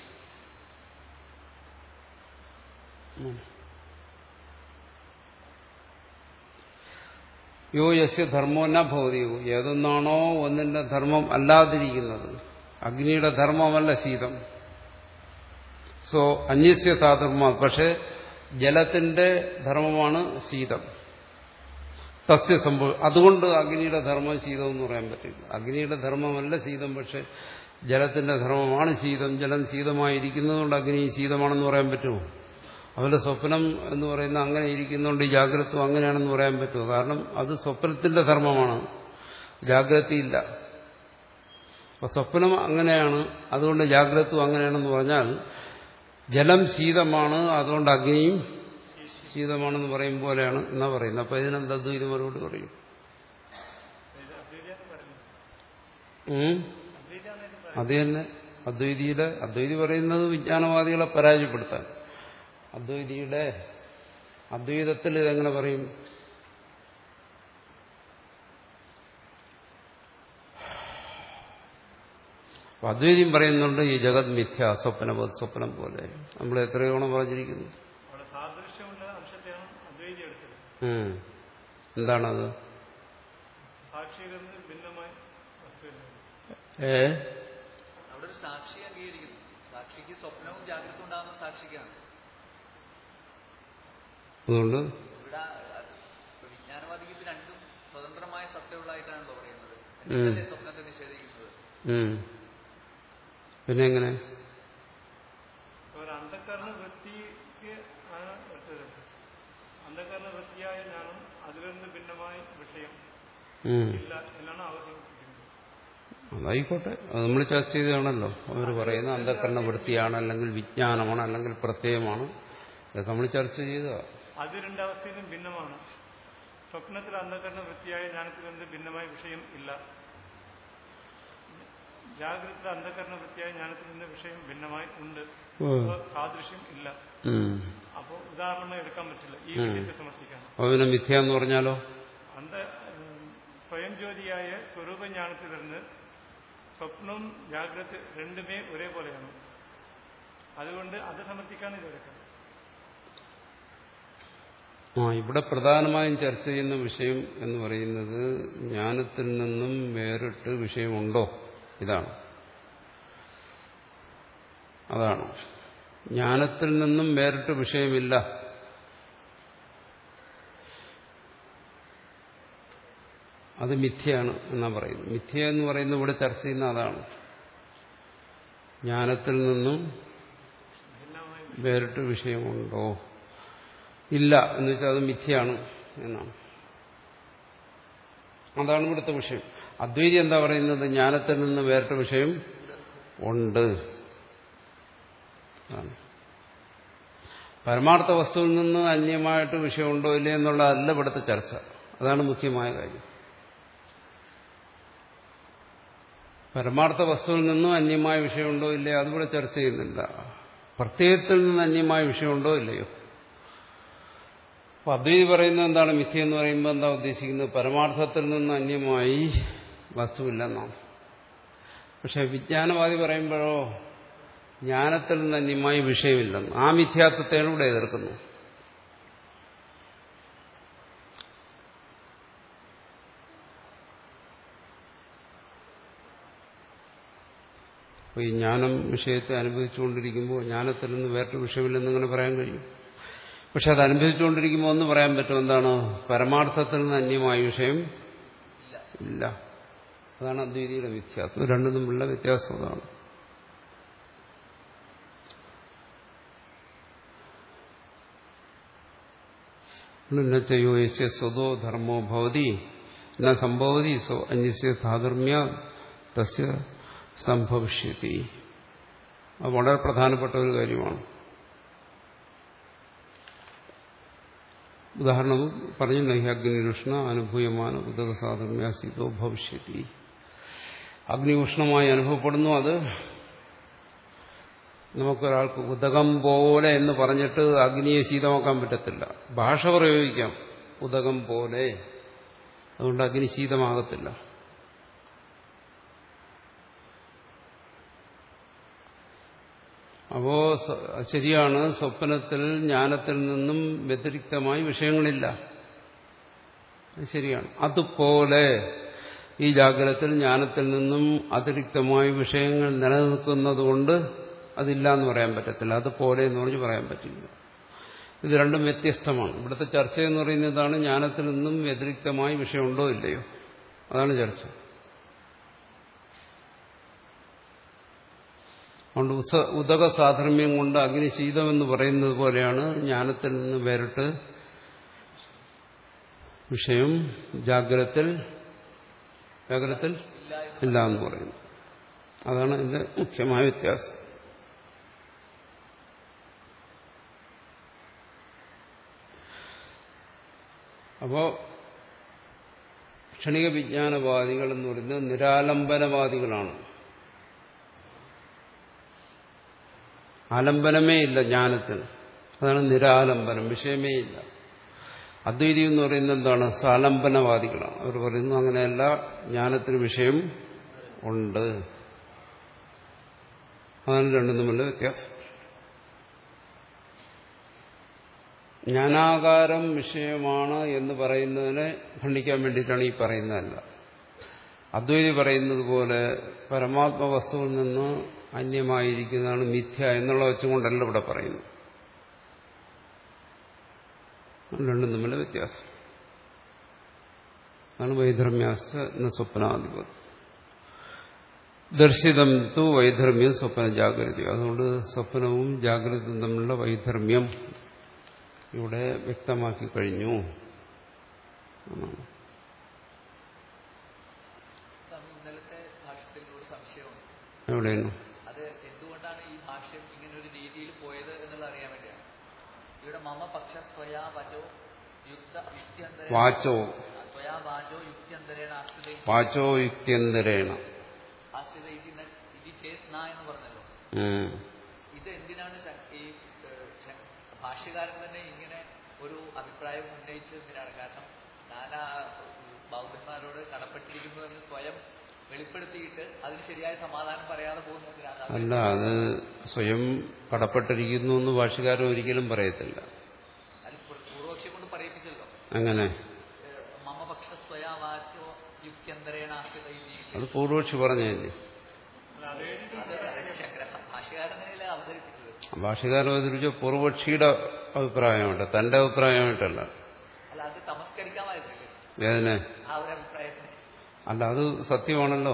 യോ യസ്യ ധർമ്മോ ന ഭവതിയോ, ഏതൊന്നാണോ ഒന്നിന്റെ ധർമ്മം അല്ലാതിരിക്കുന്നത്, അഗ്നിയുടെ ധർമ്മമല്ല ശീതം. സോ അന്യസ്യ സാധർമ്മ, പക്ഷെ ജലത്തിന്റെ ധർമ്മമാണ് ശീതം. തസ്യ സംഭവം, അതുകൊണ്ട് അഗ്നിയുടെ ധർമ്മം ശീതം എന്ന് പറയാൻ പറ്റില്ല. അഗ്നിയുടെ ധർമ്മമല്ല ശീതം, പക്ഷെ ജലത്തിന്റെ ധർമ്മമാണ് ശീതം. ജലം ശീതമായിരിക്കുന്നതുകൊണ്ട് അഗ്നി ശീതമാണെന്ന് പറയാൻ പറ്റുമോ? അതുപോലെ സ്വപ്നം എന്ന് പറയുന്ന അങ്ങനെ ഇരിക്കുന്നതുകൊണ്ട് ഈ ജാഗ്രത്വം അങ്ങനെയാണെന്ന് പറയാൻ പറ്റുമോ? കാരണം അത് സ്വപ്നത്തിന്റെ ധർമ്മമാണ്, ജാഗ്രതയില്ല. അപ്പൊ സ്വപ്നം അങ്ങനെയാണ്, അതുകൊണ്ട് ജാഗ്രത്വം അങ്ങനെയാണെന്ന് പറഞ്ഞാൽ ജലം ശീതമാണ്, അതുകൊണ്ട് അഗ്നിയും ശീതമാണെന്ന് പറയും പോലെയാണ് എന്നാ പറയുന്നത്. അപ്പൊ ഇതിനെന്താ ഇത് മറുപടി പറയും? അത് തന്നെ അദ്വൈതിയുടെ അദ്വൈതി പറയുന്നത് വിജ്ഞാനവാദികളെ പരാജയപ്പെടുത്താൻ. അദ്വൈതിയുടെ അദ്വൈതത്തിൽ ഇതെങ്ങനെ പറയും? അദ്വൈതം പറയുന്നുണ്ട് ഈ ജഗത് മിഥ്യ, സ്വപ്നം സ്വപ്നം പോലെ. നമ്മൾ എത്രയോണം പറഞ്ഞിരിക്കുന്നു. എന്താണത്? ഏ
അവിടെ ഒരു സാക്ഷി അംഗീകരിക്കുന്നു. സാക്ഷിക്ക് സ്വപ്നവും ജാഗ്രത ഉണ്ടാകുന്ന സാക്ഷിക്കാണ്.
അതുകൊണ്ട്
ഇവിടെ വിജ്ഞാനവാദിക്ക് ഇത് രണ്ടും സ്വതന്ത്രമായ സത്യമുള്ളതായിട്ടാണല്ലോ പറയുന്നത്. എന്നിട്ടല്ലേ സ്വപ്നത്തെ നിഷേധിക്കുന്നത്?
പിന്നെ എങ്ങനെ?
അന്ധകരണ വൃത്തിക്ക് ആണ് വെച്ചത്. അന്ധകരണ വൃത്തിയായ ജ്ഞാനം അതിൽ നിന്ന് ഭിന്നമായ വിഷയം ഇല്ല എന്നാണ് ആവശ്യപ്പെടുന്നത്.
അതായിക്കോട്ടെ, അത് നമ്മൾ ചർച്ച ചെയ്തതാണല്ലോ. അവർ പറയുന്ന അന്ധകരണ വൃത്തിയാണ്, അല്ലെങ്കിൽ വിജ്ഞാനമാണ്, അല്ലെങ്കിൽ പ്രത്യയമാണ്. അതൊക്കെ നമ്മൾ ചർച്ച ചെയ്തതാ.
അത് രണ്ടവസ്ഥയിലും ഭിന്നമാണ്. സ്വപ്നത്തിൽ അന്ധകരണ വൃത്തിയായ ജ്ഞാനത്തിൽ നിന്ന് ഭിന്നമായ വിഷയം ഇല്ല. ജാഗ്രത അന്ധകരണ വൃത്തിയായ ജ്ഞാനത്തിൽ നിന്ന് വിഷയം ഭിന്നമായി ഉണ്ട്, സാദൃശ്യം ഇല്ല. അപ്പോ ഉദാഹരണം എടുക്കാൻ പറ്റില്ല ഈ വിഷയത്തെ സമർപ്പിക്കാൻ.
അതിനെ മിഥ്യ എന്ന് പറഞ്ഞാലോ?
അന്ധ സ്വയം ജ്യോതിയായ സ്വരൂപജ്ഞാനത്തിൽ നിന്ന് സ്വപ്നവും ജാഗ്രത രണ്ടുമേ ഒരേപോലെയാണ്. അതുകൊണ്ട് അത് സമർപ്പിക്കാൻ ഇതെടുക്കാം.
ആ ഇവിടെ പ്രധാനമായും ചർച്ച ചെയ്യുന്ന വിഷയം എന്ന് പറയുന്നത് ജ്ഞാനത്തിൽ നിന്നും വേറിട്ട് വിഷയമുണ്ടോ, ഇതാണ്. അതാണ് ജ്ഞാനത്തിൽ നിന്നും വേറിട്ട് വിഷയമില്ല. അത് മിഥ്യയാണ് എന്നാ പറയുന്നത്. മിഥ്യ എന്ന് പറയുന്നത് ഇവിടെ ചർച്ച ചെയ്യുന്ന അതാണ്. ജ്ഞാനത്തിൽ നിന്നും വേറിട്ട് വിഷയമുണ്ടോ, ഇല്ല എന്ന് വെച്ചാൽ അത് മിഥ്യയാണ് എന്നാണ്. അതാണ് ഇവിടുത്തെ വിഷയം. അദ്വൈതി എന്താ പറയുന്നത്? ജ്ഞാനത്തിൽ നിന്ന് വേറിട്ട വിഷയം ഉണ്ട്. പരമാർത്ഥ വസ്തുവിൽ നിന്ന് അന്യമായിട്ട് വിഷയമുണ്ടോ ഇല്ലേ എന്നുള്ളതല്ല ഇവിടുത്തെ ചർച്ച. അതാണ് മുഖ്യമായ കാര്യം. പരമാർത്ഥ വസ്തുവിൽ നിന്നും അന്യമായ വിഷയമുണ്ടോ ഇല്ലേ അതിവിടെ ചർച്ച ചെയ്യുന്നില്ല. പ്രത്യയത്തിൽ നിന്ന് അന്യമായ വിഷയമുണ്ടോ ഇല്ലയോ. അപ്പൊ അദ്വൈതി പറയുന്നത് എന്താണ്? മിഥ്യ എന്ന് പറയുമ്പോൾ എന്താ ഉദ്ദേശിക്കുന്നത്? പരമാർത്ഥത്തിൽ നിന്ന് അന്യമായി വസ്തുവില്ലെന്നാണ്. പക്ഷെ വിജ്ഞാനവാദി പറയുമ്പോഴോ ജ്ഞാനത്തിൽ നിന്ന് അന്യമായി വിഷയമില്ലെന്ന്. ആ മിഥ്യാത്വത്തെയാണ് ഇവിടെ എതിർക്കുന്നത്. അപ്പോൾ ഈ ജ്ഞാനം വിഷയത്തെ അനുഭവിച്ചുകൊണ്ടിരിക്കുമ്പോൾ ജ്ഞാനത്തിൽ നിന്ന് വേറൊരു വിഷയമില്ലെന്നിങ്ങനെ പറയാൻ കഴിയും. പക്ഷെ അത് അനുഭവിച്ചുകൊണ്ടിരിക്കുമ്പോൾ ഒന്ന് പറയാൻ പറ്റും, എന്താണ്? പരമാർത്ഥത്തിൽ നിന്ന് അന്യമായ വിഷയം ഇല്ല. അതാണ് അദ്വൈതിയുടെ വ്യത്യാസം. രണ്ടും തമ്മിലുള്ള വ്യത്യാസം അതാണ്. നച്ചയോ യസ്യ സ്വതോ ധർമ്മോ ഭവതി ന സംഭവതി സോ അന്യസ്യ സാധർമ്മ്യ തസ്യ സംഭവിഷ്യതി. അത് വളരെ പ്രധാനപ്പെട്ട ഒരു കാര്യമാണ്. ഉദാഹരണം പറഞ്ഞു, നഹി അഗ്നിരുഷ്ണ അനുഭൂയമാന ഉദക സാധർമ്മ്യ ശീതോ ഭവിഷ്യതി. അഗ്നി ഉഷ്ണമായി അനുഭവപ്പെടുന്നു. അത് നമുക്കൊരാൾക്ക് ഉദകം പോലെ എന്ന് പറഞ്ഞിട്ട് അഗ്നിയെ ശീതമാക്കാൻ പറ്റത്തില്ല. ഭാഷ പ്രയോഗിക്കാം, ഉദകം പോലെ. അതുകൊണ്ട് അഗ്നി ശീതമാകത്തില്ല. അപ്പോ ശരിയാണ്, സ്വപ്നത്തിൽ ജ്ഞാനത്തിൽ നിന്നും വ്യതിരിക്തമായി വിഷയങ്ങളില്ല. ശരിയാണ്. അതുപോലെ ഈ ജാഗ്രതത്തിൽ ജ്ഞാനത്തിൽ നിന്നും അതിരിക്തമായ വിഷയങ്ങൾ നിലനിൽക്കുന്നതുകൊണ്ട് അതില്ല എന്ന് പറയാൻ പറ്റത്തില്ല. അതുപോലെ എന്ന് പറഞ്ഞ് പറയാൻ പറ്റില്ല. ഇത് രണ്ടും വ്യത്യസ്തമാണ്. ഇവിടുത്തെ ചർച്ച എന്ന് പറയുന്നതാണ് ജ്ഞാനത്തിൽ നിന്നും വ്യതിരിക്തമായ വിഷയമുണ്ടോ ഇല്ലയോ, അതാണ് ചർച്ച. അതുകൊണ്ട് ഉദക സാധർമ്മ്യം കൊണ്ട് അഗ്നിശീതം എന്ന് പറയുന്നത് പോലെയാണ് ജ്ഞാനത്തിൽ നിന്ന് വേറിട്ട് വിഷയം ജാഗ്രതത്തിൽ ജാഗ്രതത്തിൽ ഇല്ല എന്ന് പറയുന്നു. അതാണ് ഇതിന്റെ മുഖ്യമായ വ്യത്യാസം. അപ്പോ ക്ഷണിക വിജ്ഞാനവാദികൾ എന്ന് പറയുന്നത് നിരാലംബനവാദികളാണ്. ആലംബനമേ ഇല്ല ജ്ഞാനത്തിന്. അതാണ് നിരാലംബനം, വിഷയമേ ഇല്ല. അദ്വൈതി എന്ന് പറയുന്നത് എന്താണ്? സാലംബനവാദികളാണ്. അവർ പറയുന്നു അങ്ങനെയല്ല, ജ്ഞാനത്തിന് വിഷയം ഉണ്ട്. അതാണ് രണ്ടും തമ്മിലുള്ള വ്യത്യാസം. ജ്ഞാനാകാരം വിഷയമാണ് എന്ന് പറയുന്നതിനെ ഖണ്ഡിക്കാൻ വേണ്ടിയിട്ടാണ് ഈ പറയുന്നതല്ല. അദ്വൈതി പറയുന്നത് പോലെ പരമാത്മ വസ്തുവിൽ നിന്ന് അന്യമായിരിക്കുന്നതാണ് മിഥ്യ എന്നുള്ള വെച്ചുകൊണ്ടല്ല ഇവിടെ പറയുന്നു. രണ്ടും തമ്മിലുള്ള വ്യത്യാസം. അതാണ് വൈധർമ്യാസ എന്ന സ്വപ്നാധിപതി. ദർശിതം തു വൈധർമ്മ്യം സ്വപ്ന ജാഗ്രത. അതുകൊണ്ട് സ്വപ്നവും ജാഗ്രതയും തമ്മിലുള്ള വൈധർമ്മ്യം ഇവിടെ വ്യക്തമാക്കി കഴിഞ്ഞു.
ഇന്നലത്തെ ഭാഷ്യത്തിൽ ഒരു സംശയമുണ്ട്.
എവിടെയാണ്?
അത് എന്തുകൊണ്ടാണ് ഈ ഭാഷ്യം ഇങ്ങനെ ഒരു രീതിയിൽ പോയത് എന്നുള്ള അറിയാൻ വേണ്ടിയാണ്. ഇവിടെ മമ പക്ഷ സ്വയാ വചോ യുക്ത യുക്തിയന്തര
വാചോ
സ്വയാ വാചോ യുക്തിയന്തരേണ ആശ്രിത
വാചോ യുക്തിയന്തരേണ
ആശ്രിത ഇത് ചേത്ന എന്ന് പറഞ്ഞല്ലോ. ഇത് എന്തിനാണ് ഈ ഭാഷ്യകാരൻ തന്നെ ഇങ്ങനെ ഒരു അഭിപ്രായം ഉന്നയിച്ചതിനാണ്? കാരണം നാനാ ബൗദ്ധന്മാരോട് കടപ്പെട്ടിരിക്കുന്നു എന്ന് സ്വയം വെളിപ്പെടുത്തിയിട്ട് അതിന് ശരിയായ സമാധാനം പറയാതെ പോകുന്നതിനാണ്.
അല്ല, അത് സ്വയം കടപ്പെട്ടിരിക്കുന്നു എന്ന് ഭാഷ്യകാരൻ ഒരിക്കലും പറയത്തില്ല.
അത് പൂർവക്ഷി കൊണ്ട് പറയിപ്പിച്ചല്ലോ.
അങ്ങനെ
മമ പക്ഷ സ്വയാ വാചോ യുക്തിയന്തരേണ ആശ്രിത.
അത് പൂർവക്ഷി പറഞ്ഞല്ലേ.
ഭാഷ്യകാരൻ തന്നെയല്ലേ അവതരിപ്പിച്ചത്.
ഭാഷ്യകാരൻ അവതരിപ്പിച്ച പൂർവക്ഷിയുടെ അഭിപ്രായമായിട്ട്, തന്റെ അഭിപ്രായമായിട്ടല്ല.
അല്ല, അത് തമസ്കരിക്കാമായിരുന്നില്ലേ
വേദന?
ആ ഒരു അഭിപ്രായത്തിന്.
അല്ല, അത് സത്യമാണല്ലോ.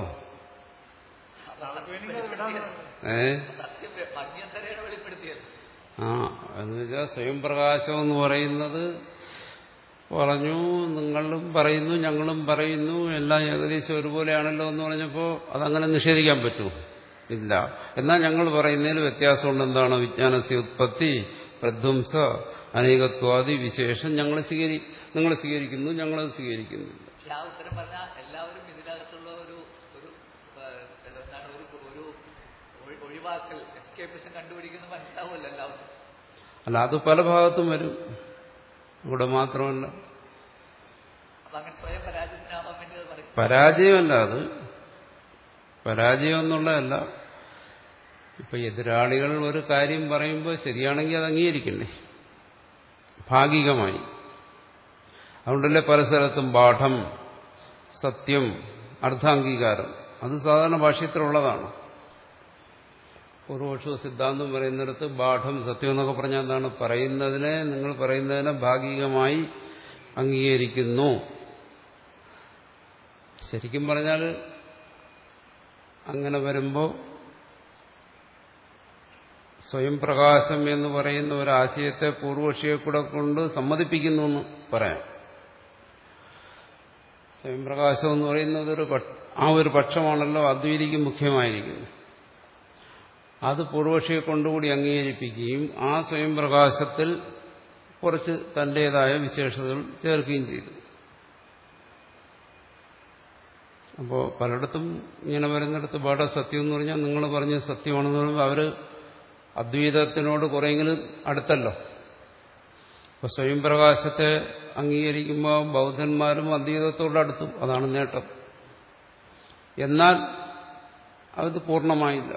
ഏ
മധ്യന്തരേണ വെളിപ്പെടുത്തിയത്.
ആ എന്ന് വെച്ചാൽ സ്വയം പ്രകാശം എന്ന് പറയുന്നത് പറഞ്ഞു, നിങ്ങളും പറയുന്നു ഞങ്ങളും പറയുന്നു, എല്ലാം ഏകദേശം ഒരുപോലെയാണല്ലോ എന്ന് പറഞ്ഞപ്പോൾ അതങ്ങനെ നിഷേധിക്കാൻ പറ്റുമോ? ഇല്ല. എന്നാൽ ഞങ്ങൾ പറയുന്നതിൽ വ്യത്യാസമുണ്ട്. എന്താണ്? വിജ്ഞാനസ്യ ഉത്പത്തി പ്രധ്വംസ അനേകത്വാദി വിശേഷം ഞങ്ങൾ സ്വീകരി നിങ്ങൾ സ്വീകരിക്കുന്നു, ഞങ്ങളത് സ്വീകരിക്കുന്നില്ല.
ആ ഉത്തരം പറഞ്ഞാൽ എല്ലാവരും ഇതിനകത്തുള്ള ഒരു ഒരു എന്താണ് ഒരു ഒരു ഒഴിവാക്കൽ എസ്കേപ്പിസം കണ്ടുപിടിക്കുന്ന മനസ്സിലാവുമല്ലോ എല്ലാവർക്കും.
അല്ല, അത് പല ഭാഗത്തും വരും, ഇവിടെ മാത്രമല്ല.
അപ്പൊ അങ്ങനെ സ്വയം പരാജയത്തിനാവാൻ വേണ്ടി അത് പറയും.
പരാജയമല്ല, അത് പരാജയം എന്നുള്ളതല്ല. ഇപ്പൊ എതിരാളികൾ ഒരു കാര്യം പറയുമ്പോൾ ശരിയാണെങ്കിൽ അത് അംഗീകരിക്കണ്ടേ, ഭാഗികമായി. അതുകൊണ്ടല്ലേ പല സ്ഥലത്തും പാഠം, സത്യം, അർത്ഥാംഗീകാരം, അത് സാധാരണ ഭാഷ്യത്തിലുള്ളതാണ്. പൂർവപക്ഷവും സിദ്ധാന്തം പറയുന്നിടത്ത് പാഠം, സത്യം എന്നൊക്കെ പറഞ്ഞാൽ എന്താണ്? പറയുന്നതിനെ, നിങ്ങൾ പറയുന്നതിനെ ഭാഗികമായി അംഗീകരിക്കുന്നു. ശരിക്കും പറഞ്ഞാൽ അങ്ങനെ വരുമ്പോൾ സ്വയം പ്രകാശം എന്ന് പറയുന്ന ഒരാശയത്തെ പൂർവപക്ഷിയെ കൂടെ കൊണ്ട് സമ്മതിപ്പിക്കുന്നു എന്ന് പറയാം. സ്വയം പ്രകാശം എന്ന് പറയുന്നത് ഒരു ആ ഒരു പക്ഷമാണല്ലോ അദ്വൈതിക്ക് മുഖ്യമായിരിക്കുന്നത്. അത് പൂർവപക്ഷിയെ കൊണ്ടുകൂടി അംഗീകരിപ്പിക്കുകയും ആ സ്വയം പ്രകാശത്തിൽ കുറച്ച് തന്റേതായ വിശേഷതകൾ ചേർക്കുകയും ചെയ്തു. അപ്പോൾ പലയിടത്തും ഇങ്ങനെ വരുന്നിടത്ത് പാഠ സത്യം എന്ന് പറഞ്ഞാൽ നിങ്ങൾ പറഞ്ഞ സത്യമാണെന്ന് പറയുമ്പോൾ അവർ അദ്വൈതത്തിനോട് കുറെയെങ്കിലും അടുത്തല്ലോ. അപ്പോൾ സ്വയം പ്രകാശത്തെ അംഗീകരിക്കുമ്പോൾ ബൗദ്ധന്മാരും അദ്വൈതത്തോട് അടുത്തു, അതാണ് നേട്ടം. എന്നാൽ അത് പൂർണ്ണമായില്ല.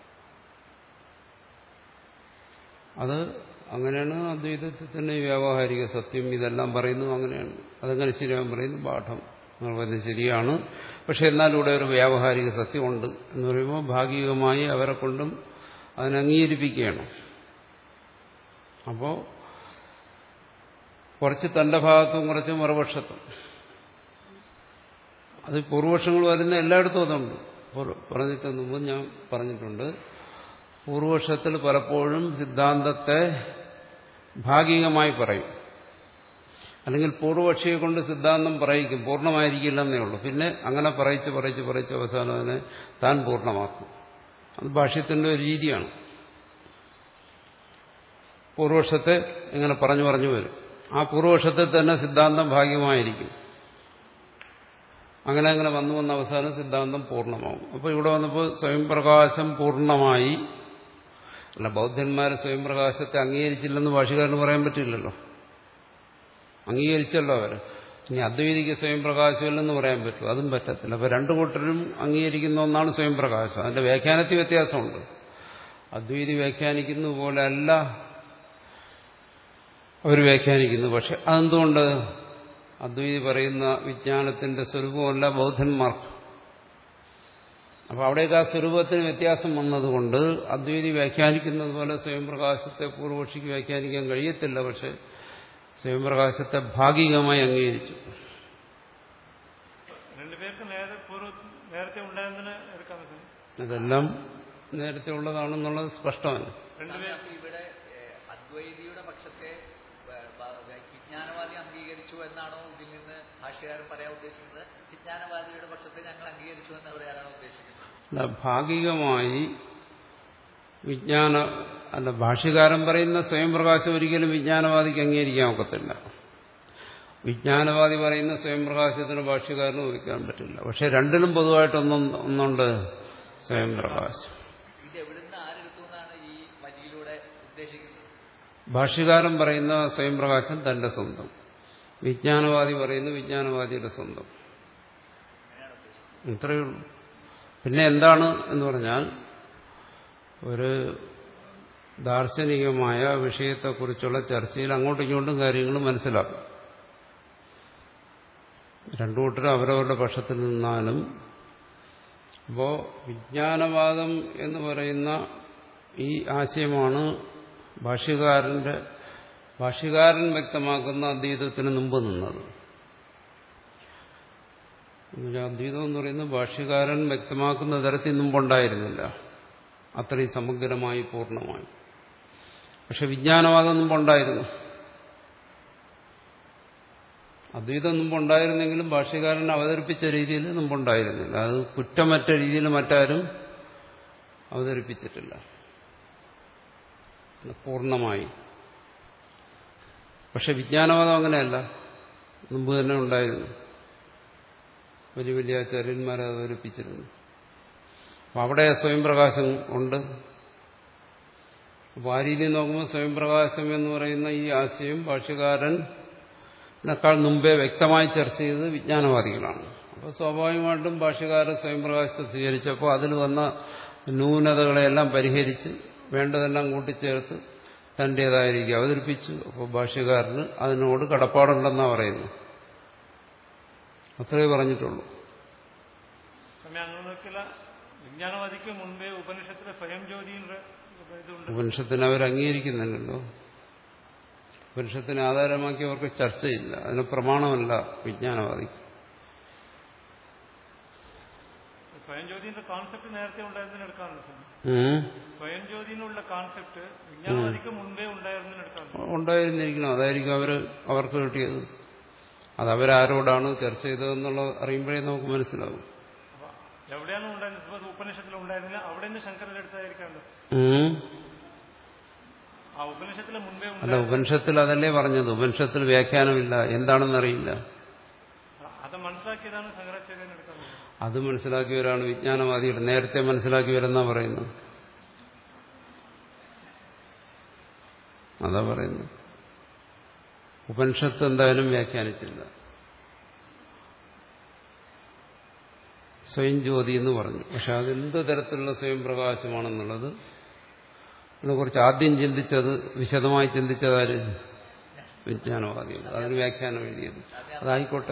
അത് അങ്ങനെയാണ് അദ്വൈതത്തിന്റെ വ്യാവഹാരിക സത്യം ഇതെല്ലാം പറയുന്നു. അങ്ങനെയാണ്. അതങ്ങനെ ശരിയാൻ പറയുന്നു പാഠം എന്ന് പറയുന്നത് ശരിയാണ്. പക്ഷെ എന്നാൽ ഇവിടെ ഒരു വ്യാവഹാരിക സത്യമുണ്ട് എന്ന് പറയുമ്പോൾ ഭാഗികമായി അവരെ കൊണ്ടും അതിനെ അംഗീകരിപ്പിക്കുകയാണ്. അപ്പോൾ കുറച്ച് തന്റെ ഭാഗത്തും കുറച്ച് മറുപക്ഷത്തും. അത് പൂർവപക്ഷങ്ങൾ വരുന്ന എല്ലായിടത്തും അതുണ്ട്. പറഞ്ഞിട്ട് മുമ്പ് ഞാൻ പറഞ്ഞിട്ടുണ്ട്, പൂർവപക്ഷത്തിൽ പലപ്പോഴും സിദ്ധാന്തത്തെ ഭാഗികമായി പറയും, അല്ലെങ്കിൽ പൂർവപക്ഷിയെ കൊണ്ട് സിദ്ധാന്തം പറയിക്കും, പൂർണ്ണമായിരിക്കില്ലെന്നേ ഉള്ളൂ. പിന്നെ അങ്ങനെ പറയിച്ച് പറയിച്ച് പറയിച്ച് അവസാനം അതിനെ താൻ പൂർണ്ണമാക്കും. അത് ഭാഷ്യത്തിന്റെ ഒരു രീതിയാണ്. പൂർവപക്ഷത്തെ ഇങ്ങനെ പറഞ്ഞു പറഞ്ഞു വരും. ആ പൂർവപക്ഷത്തിൽ തന്നെ സിദ്ധാന്തം ഭാഗികമായിരിക്കും. അങ്ങനെ അങ്ങനെ വന്നു വന്ന അവസാനം സിദ്ധാന്തം പൂർണ്ണമാവും. അപ്പോൾ ഇവിടെ വന്നപ്പോൾ സ്വയം പ്രകാശം പൂർണ്ണമായി അല്ല, ബൗദ്ധന്മാരെ സ്വയം പ്രകാശത്തെ അംഗീകരിച്ചില്ലെന്ന് ഭാഷകാരന് പറയാൻ പറ്റില്ലല്ലോ. അംഗീകരിച്ചല്ലോ അവർ. ഇനി അദ്വൈതിക്ക് സ്വയം പ്രകാശമില്ലെന്ന് പറയാൻ പറ്റും, അതും പറ്റത്തില്ല. അപ്പോൾ രണ്ടു കൂട്ടരും അംഗീകരിക്കുന്ന ഒന്നാണ് സ്വയം പ്രകാശം. അതിന്റെ വ്യാഖ്യാനത്തിൽ വ്യത്യാസമുണ്ട്. അദ്വൈതി വ്യാഖ്യാനിക്കുന്ന പോലെ അല്ല അവർ വ്യാഖ്യാനിക്കുന്നു. പക്ഷെ അതെന്തുകൊണ്ട്? അദ്വൈതി പറയുന്ന വിജ്ഞാനത്തിന്റെ സ്വരൂപമല്ല ബൗദ്ധന്മാർക്ക്. അപ്പോൾ അവിടേക്ക് ആ സ്വരൂപത്തിന് വ്യത്യാസം വന്നതുകൊണ്ട് അദ്വൈതി വ്യാഖ്യാനിക്കുന്നത് പോലെ സ്വയം പ്രകാശത്തെ പൂർവപക്ഷിക്ക് വ്യാഖ്യാനിക്കാൻ കഴിയത്തില്ല. പക്ഷെ സ്വയം പ്രകാശത്തെ ഭാഗികമായി അംഗീകരിച്ചു. ഇതെല്ലാം നേരത്തെ ഉള്ളതാണെന്നുള്ളത് സ്പഷ്ടമല്ല.
ഇവിടെ അദ്വൈതിയുടെ പക്ഷത്തെ വിജ്ഞാനവാദി അംഗീകരിച്ചു എന്നാണോ ഇതിൽ നിന്ന് ഭാഷ്യകാരൻ പറയാൻ ഉദ്ദേശിക്കുന്നത്? വിജ്ഞാനവാദിയുടെ പക്ഷത്തെ ഞങ്ങൾ അംഗീകരിച്ചു എന്ന് പറയാനാണോ ഉദ്ദേശിക്കുന്നത്?
ഭാഗികമായി വിജ്ഞാന അല്ല, ഭാഷ്യകാരൻ പറയുന്ന സ്വയം പ്രകാശം ഒരിക്കലും വിജ്ഞാനവാദിക്ക് അംഗീകരിക്കാൻ ഒക്കത്തില്ല. വിജ്ഞാനവാദി പറയുന്ന സ്വയം പ്രകാശത്തിന് ഭാഷ്യകാരനും ഒതുക്കാൻ പറ്റില്ല. പക്ഷെ രണ്ടിലും പൊതുവായിട്ടൊന്നും ഒന്നുണ്ട്, സ്വയം പ്രകാശം.
ഇത് എവിടുന്ന് ആരെടുത്തു എന്നാണ് ഈ വരിയിലൂടെ ഉദ്ദേശിക്കുന്നത്?
ഭാഷ്യകാരൻ പറയുന്ന സ്വയം പ്രകാശം തന്റെ സ്വന്തം, വിജ്ഞാനവാദി പറയുന്ന വിജ്ഞാനവാദിയുടെ സ്വന്തം. ഇത്രയേ ഉള്ളൂ. പിന്നെ എന്താണ് എന്ന് പറഞ്ഞാൽ ഒരു ദാർശനികമായ വിഷയത്തെക്കുറിച്ചുള്ള ചർച്ചയിൽ അങ്ങോട്ടും ഇങ്ങോട്ടും കാര്യങ്ങൾ മനസ്സിലാക്കും. രണ്ടു കൂട്ടരും അവരവരുടെ പക്ഷത്തിൽ നിന്നാലും. അപ്പോൾ വിജ്ഞാനവാദം എന്ന് പറയുന്ന ഈ ആശയമാണ് ഭാഷ്യകാരന്റെ ഭാഷ്യകാരൻ വ്യക്തമാക്കുന്ന അദ്വൈതത്തിന് മുമ്പ് നിന്നത്. അദ്വൈതം എന്ന് പറയുന്നത് ഭാഷ്യകാരൻ വ്യക്തമാക്കുന്ന തരത്തിൽ മുമ്പുണ്ടായിരുന്നില്ല, അത്രയും സമഗ്രമായി പൂർണ്ണമായി. പക്ഷെ വിജ്ഞാനവാദം മുമ്പുണ്ടായിരുന്നു. അദ്വൈതം മുമ്പുണ്ടായിരുന്നെങ്കിലും ഭാഷ്യകാരൻ അവതരിപ്പിച്ച രീതിയിൽ മുമ്പുണ്ടായിരുന്നില്ല. അത് കുറ്റമറ്റ രീതിയിൽ മറ്റാരും അവതരിപ്പിച്ചിട്ടില്ല പൂർണ്ണമായി. പക്ഷെ വിജ്ഞാനവാദം അങ്ങനെയല്ല, മുമ്പ് തന്നെ ഉണ്ടായിരുന്നു. വലിയ വലിയ ആചാര്യന്മാരെ അവതരിപ്പിച്ചിരുന്നു. അപ്പം അവിടെ സ്വയം പ്രകാശം ഉണ്ട്. അപ്പോൾ ആ രീതിയിൽ നോക്കുമ്പോൾ സ്വയം പ്രകാശം എന്ന് പറയുന്ന ഈ ആശയം ഭാഷ്യകാരനേക്കാൾ മുമ്പേ വ്യക്തമായി ചർച്ച ചെയ്തത് വിജ്ഞാനവാദികളാണ്. അപ്പോൾ സ്വാഭാവികമായിട്ടും ഭാഷ്യകാരൻ സ്വയം പ്രകാശത്തെ സ്വീകരിച്ചപ്പോൾ അതിൽ വന്ന ന്യൂനതകളെല്ലാം പരിഹരിച്ച് വേണ്ടതെല്ലാം കൂട്ടിച്ചേർത്ത് തൻ്റേതായ രീതി അവതരിപ്പിച്ചു. അപ്പോൾ ഭാഷ്യകാരന് അതിനോട് കടപ്പാടുണ്ടെന്നാണ് പറയുന്നത്. അത്രേ പറഞ്ഞിട്ടുള്ളൂ.
അങ്ങനെ നോക്കില്ല, വിജ്ഞാനവാദിക്ക് മുൻപേ ഉപനിഷത്തിലെ സ്വയം ജ്യോതി
ഉപനിഷത്തിന് അവർ അംഗീകരിക്കുന്നില്ലല്ലോ. ഉപനിഷത്തിനെ ആധാരമാക്കി അവർക്ക് ചർച്ചയില്ല, അതിന് പ്രമാണമല്ല വിജ്ഞാനവാദിക്ക്.
സ്വയം ജ്യോതിന്റെ കോൺസെപ്റ്റ് നേരത്തെ ഉണ്ടായിരുന്നതിന് എടുക്കാറുണ്ട്. സ്വയം ജ്യോതിനുള്ള കോൺസെപ്റ്റ് വിജ്ഞാനവാദിക്ക് മുൻപേ ഉണ്ടായിരുന്നതിന് എടുക്കാറുണ്ട്.
ഉണ്ടായിരുന്നിരിക്കണം, അതായിരിക്കും അവർ അവർക്ക് കിട്ടിയത്. അത് അവരാരോടാണ് ചർച്ച ചെയ്തതെന്നുള്ളത് അറിയുമ്പോഴേ നമുക്ക് മനസ്സിലാവും.
എവിടെയാണ് ഉണ്ടായിരുന്നത്? ഉപനിഷത്തിൽ ഉണ്ടായിരുന്നില്ല, അവിടെ നിന്ന് ശങ്കരനെടുത്തായിരിക്കാണ്ട്. ആ ഉപനിഷത്തിലെ മുൻപേ
അല്ല, ഉപനിഷത്തിൽ അതല്ലേ പറഞ്ഞത്. ഉപനിഷത്തിൽ വ്യാഖ്യാനമില്ല, എന്താണെന്നറിയില്ല.
അത് മനസ്സിലാക്കിയതാണ് ശങ്കരാചാര്യൻ എടുക്കുന്നത്.
അത് മനസ്സിലാക്കിയവരാണ് വിജ്ഞാനവാദികൾ, നേരത്തെ മനസ്സിലാക്കിയവരെന്നാ പറയുന്നത്. അതാ പറയുന്നത്. ഉപനിഷത്ത് എന്തായാലും വ്യാഖ്യാനിച്ചില്ല. സ്വയം ജ്യോതി എന്ന് പറഞ്ഞു. പക്ഷെ അതെന്ത് തരത്തിലുള്ള സ്വയം പ്രകാശമാണെന്നുള്ളത് അതിനെക്കുറിച്ച് ആദ്യം ചിന്തിച്ചത്, വിശദമായി ചിന്തിച്ചതാര്? വിജ്ഞാനവാദികൾ. അതിന് വ്യാഖ്യാനം എഴുതിയത്. അതായിക്കോട്ടെ.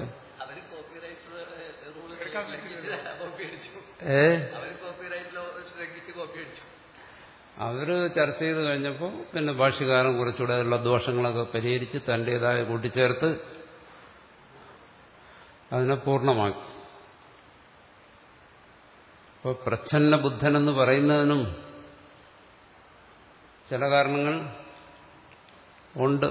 ഏ അവര് ചർച്ച ചെയ്ത് കഴിഞ്ഞപ്പോൾ പിന്നെ ഭാഷ്യകാരൻ കുറച്ചുകൂടെ ഉള്ള ദോഷങ്ങളൊക്കെ പരിഹരിച്ച് തന്റേതായ കൂട്ടിച്ചേർത്ത് അതിനെ പൂർണ്ണമാക്കി. അപ്പോൾ പ്രച്ഛന്ന ബുദ്ധനെന്ന് പറയുന്നതിനും ചില കാരണങ്ങൾ ഉണ്ട്.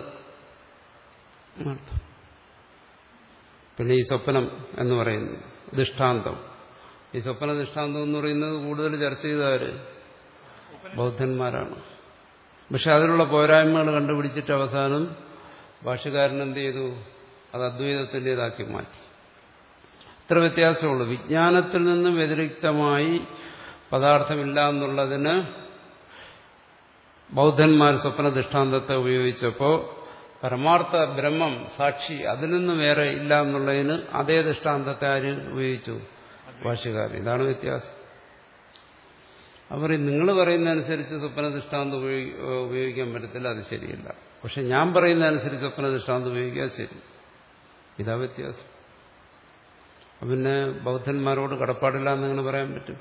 പിന്നെ ഈ സ്വപ്നം എന്ന് പറയുന്നത് ദൃഷ്ടാന്തം, ഈ സ്വപ്ന ദൃഷ്ടാന്തം എന്ന് പറയുന്നത് കൂടുതൽ ചർച്ച ചെയ്തവര് ബൗദ്ധന്മാരാണ്. പക്ഷെ അതിലുള്ള പോരായ്മകൾ കണ്ടുപിടിച്ചിട്ട് അവസാനം ഭാഷ്യകാരൻ എന്ത് ചെയ്തു? അത് അദ്വൈതത്തിൻ്റെതാക്കി മാറ്റി. ഇത്ര വ്യത്യാസമുള്ളൂ. വിജ്ഞാനത്തിൽ നിന്നും വ്യതിരിക്തമായി പദാർത്ഥമില്ല എന്നുള്ളതിന് ബൗദ്ധന്മാർ സ്വപ്ന ദൃഷ്ടാന്തത്തെ ഉപയോഗിച്ചപ്പോൾ പരമാർത്ഥ ബ്രഹ്മം സാക്ഷി അതിൽ നിന്ന് വേറെ ഇല്ല എന്നുള്ളതിന് അതേ ദൃഷ്ടാന്തത്തെ ആര് ഉപയോഗിച്ചു? ഭാഷ്യകാരൻ. ഇതാണ് വ്യത്യാസം. അവർ നിങ്ങൾ പറയുന്നതനുസരിച്ച് സ്വപ്ന ദൃഷ്ടാന്തം ഉപയോഗിക്കാൻ പറ്റത്തില്ല, അത് ശരിയല്ല. പക്ഷെ ഞാൻ പറയുന്നതനുസരിച്ച് സ്വപ്ന ദൃഷ്ടാന്തം ഉപയോഗിക്കാൻ ശരി. ഇതാ വ്യത്യാസം. പിന്നെ ബൗദ്ധന്മാരോട് കടപ്പാടില്ല എന്നിങ്ങനെ പറയാൻ പറ്റും?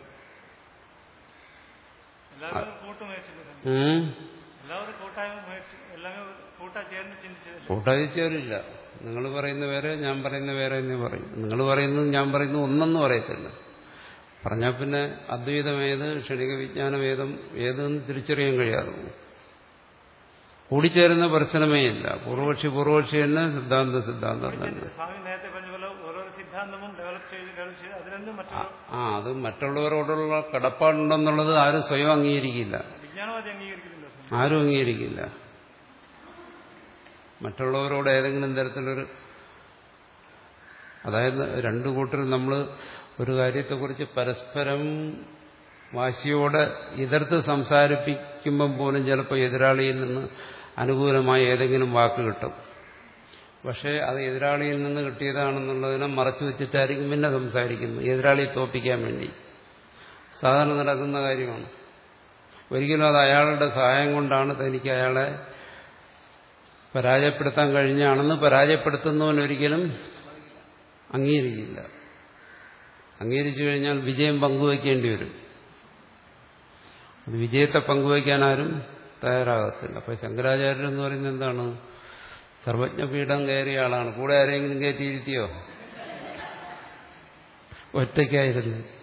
കൂട്ടായി ചേരില്ല. നിങ്ങൾ പറയുന്ന വേറെ, ഞാൻ പറയുന്ന വേറെ എന്നേ പറയും. നിങ്ങൾ പറയുന്നത് ഞാൻ പറയുന്നത് ഒന്നെന്ന് പറയത്തില്ല. പറഞ്ഞാൽ പിന്നെ അദ്വൈതം ഏത്, ക്ഷണിക വിജ്ഞാനം ഏതും ഏതെന്ന് തിരിച്ചറിയാൻ കഴിയാതെ കൂടിച്ചേരുന്ന പ്രശ്നമേ ഇല്ല. പൂർവപക്ഷി പൂർവപക്ഷി തന്നെ, സിദ്ധാന്ത സിദ്ധാന്തം തന്നെ. ആ അത് മറ്റുള്ളവരോടുള്ള കടപ്പാടുണ്ടെന്നുള്ളത് ആരും സ്വയം അംഗീകരിക്കില്ല. ആരും അംഗീകരിക്കില്ല. മറ്റുള്ളവരോട് ഏതെങ്കിലും തരത്തിലൊരു, അതായത് രണ്ടു കൂട്ടരും നമ്മൾ ഒരു കാര്യത്തെക്കുറിച്ച് പരസ്പരം വാശിയോടെ എതിർത്ത് സംസാരിപ്പിക്കുമ്പം പോലും ചിലപ്പോൾ എതിരാളിയിൽ നിന്ന് അനുകൂലമായ ഏതെങ്കിലും വാക്ക് കിട്ടും. പക്ഷേ അത് എതിരാളിയിൽ നിന്ന് കിട്ടിയതാണെന്നുള്ളതിനെ മറച്ചു വെച്ചിട്ടായിരിക്കും പിന്നെ സംസാരിക്കുന്നത്, എതിരാളിയെ തോൽപ്പിക്കാൻ വേണ്ടി. സാധാരണ നടക്കുന്ന കാര്യമാണ്. ഒരിക്കലും അത് അയാളുടെ സഹായം കൊണ്ടാണ് തനിക്ക് അയാളെ പരാജയപ്പെടുത്താൻ കഴിഞ്ഞാണെന്ന് പരാജയപ്പെടുത്തുന്നവനൊരിക്കലും അംഗീകരിക്കില്ല. അംഗീകരിച്ചു കഴിഞ്ഞാൽ വിജയം പങ്കുവയ്ക്കേണ്ടി വരും. അത് വിജയത്തെ പങ്കുവയ്ക്കാൻ ആരും തയ്യാറാകത്തില്ല. അപ്പൊ ശങ്കരാചാര്യൻ എന്ന് പറയുന്നത് എന്താണ്? സർവജ്ഞപീഠം കയറിയ ആളാണ്. കൂടെ ആരെങ്കിലും കയറ്റിയിരുത്തിയോ? ഒറ്റയ്ക്കായിരുന്നു.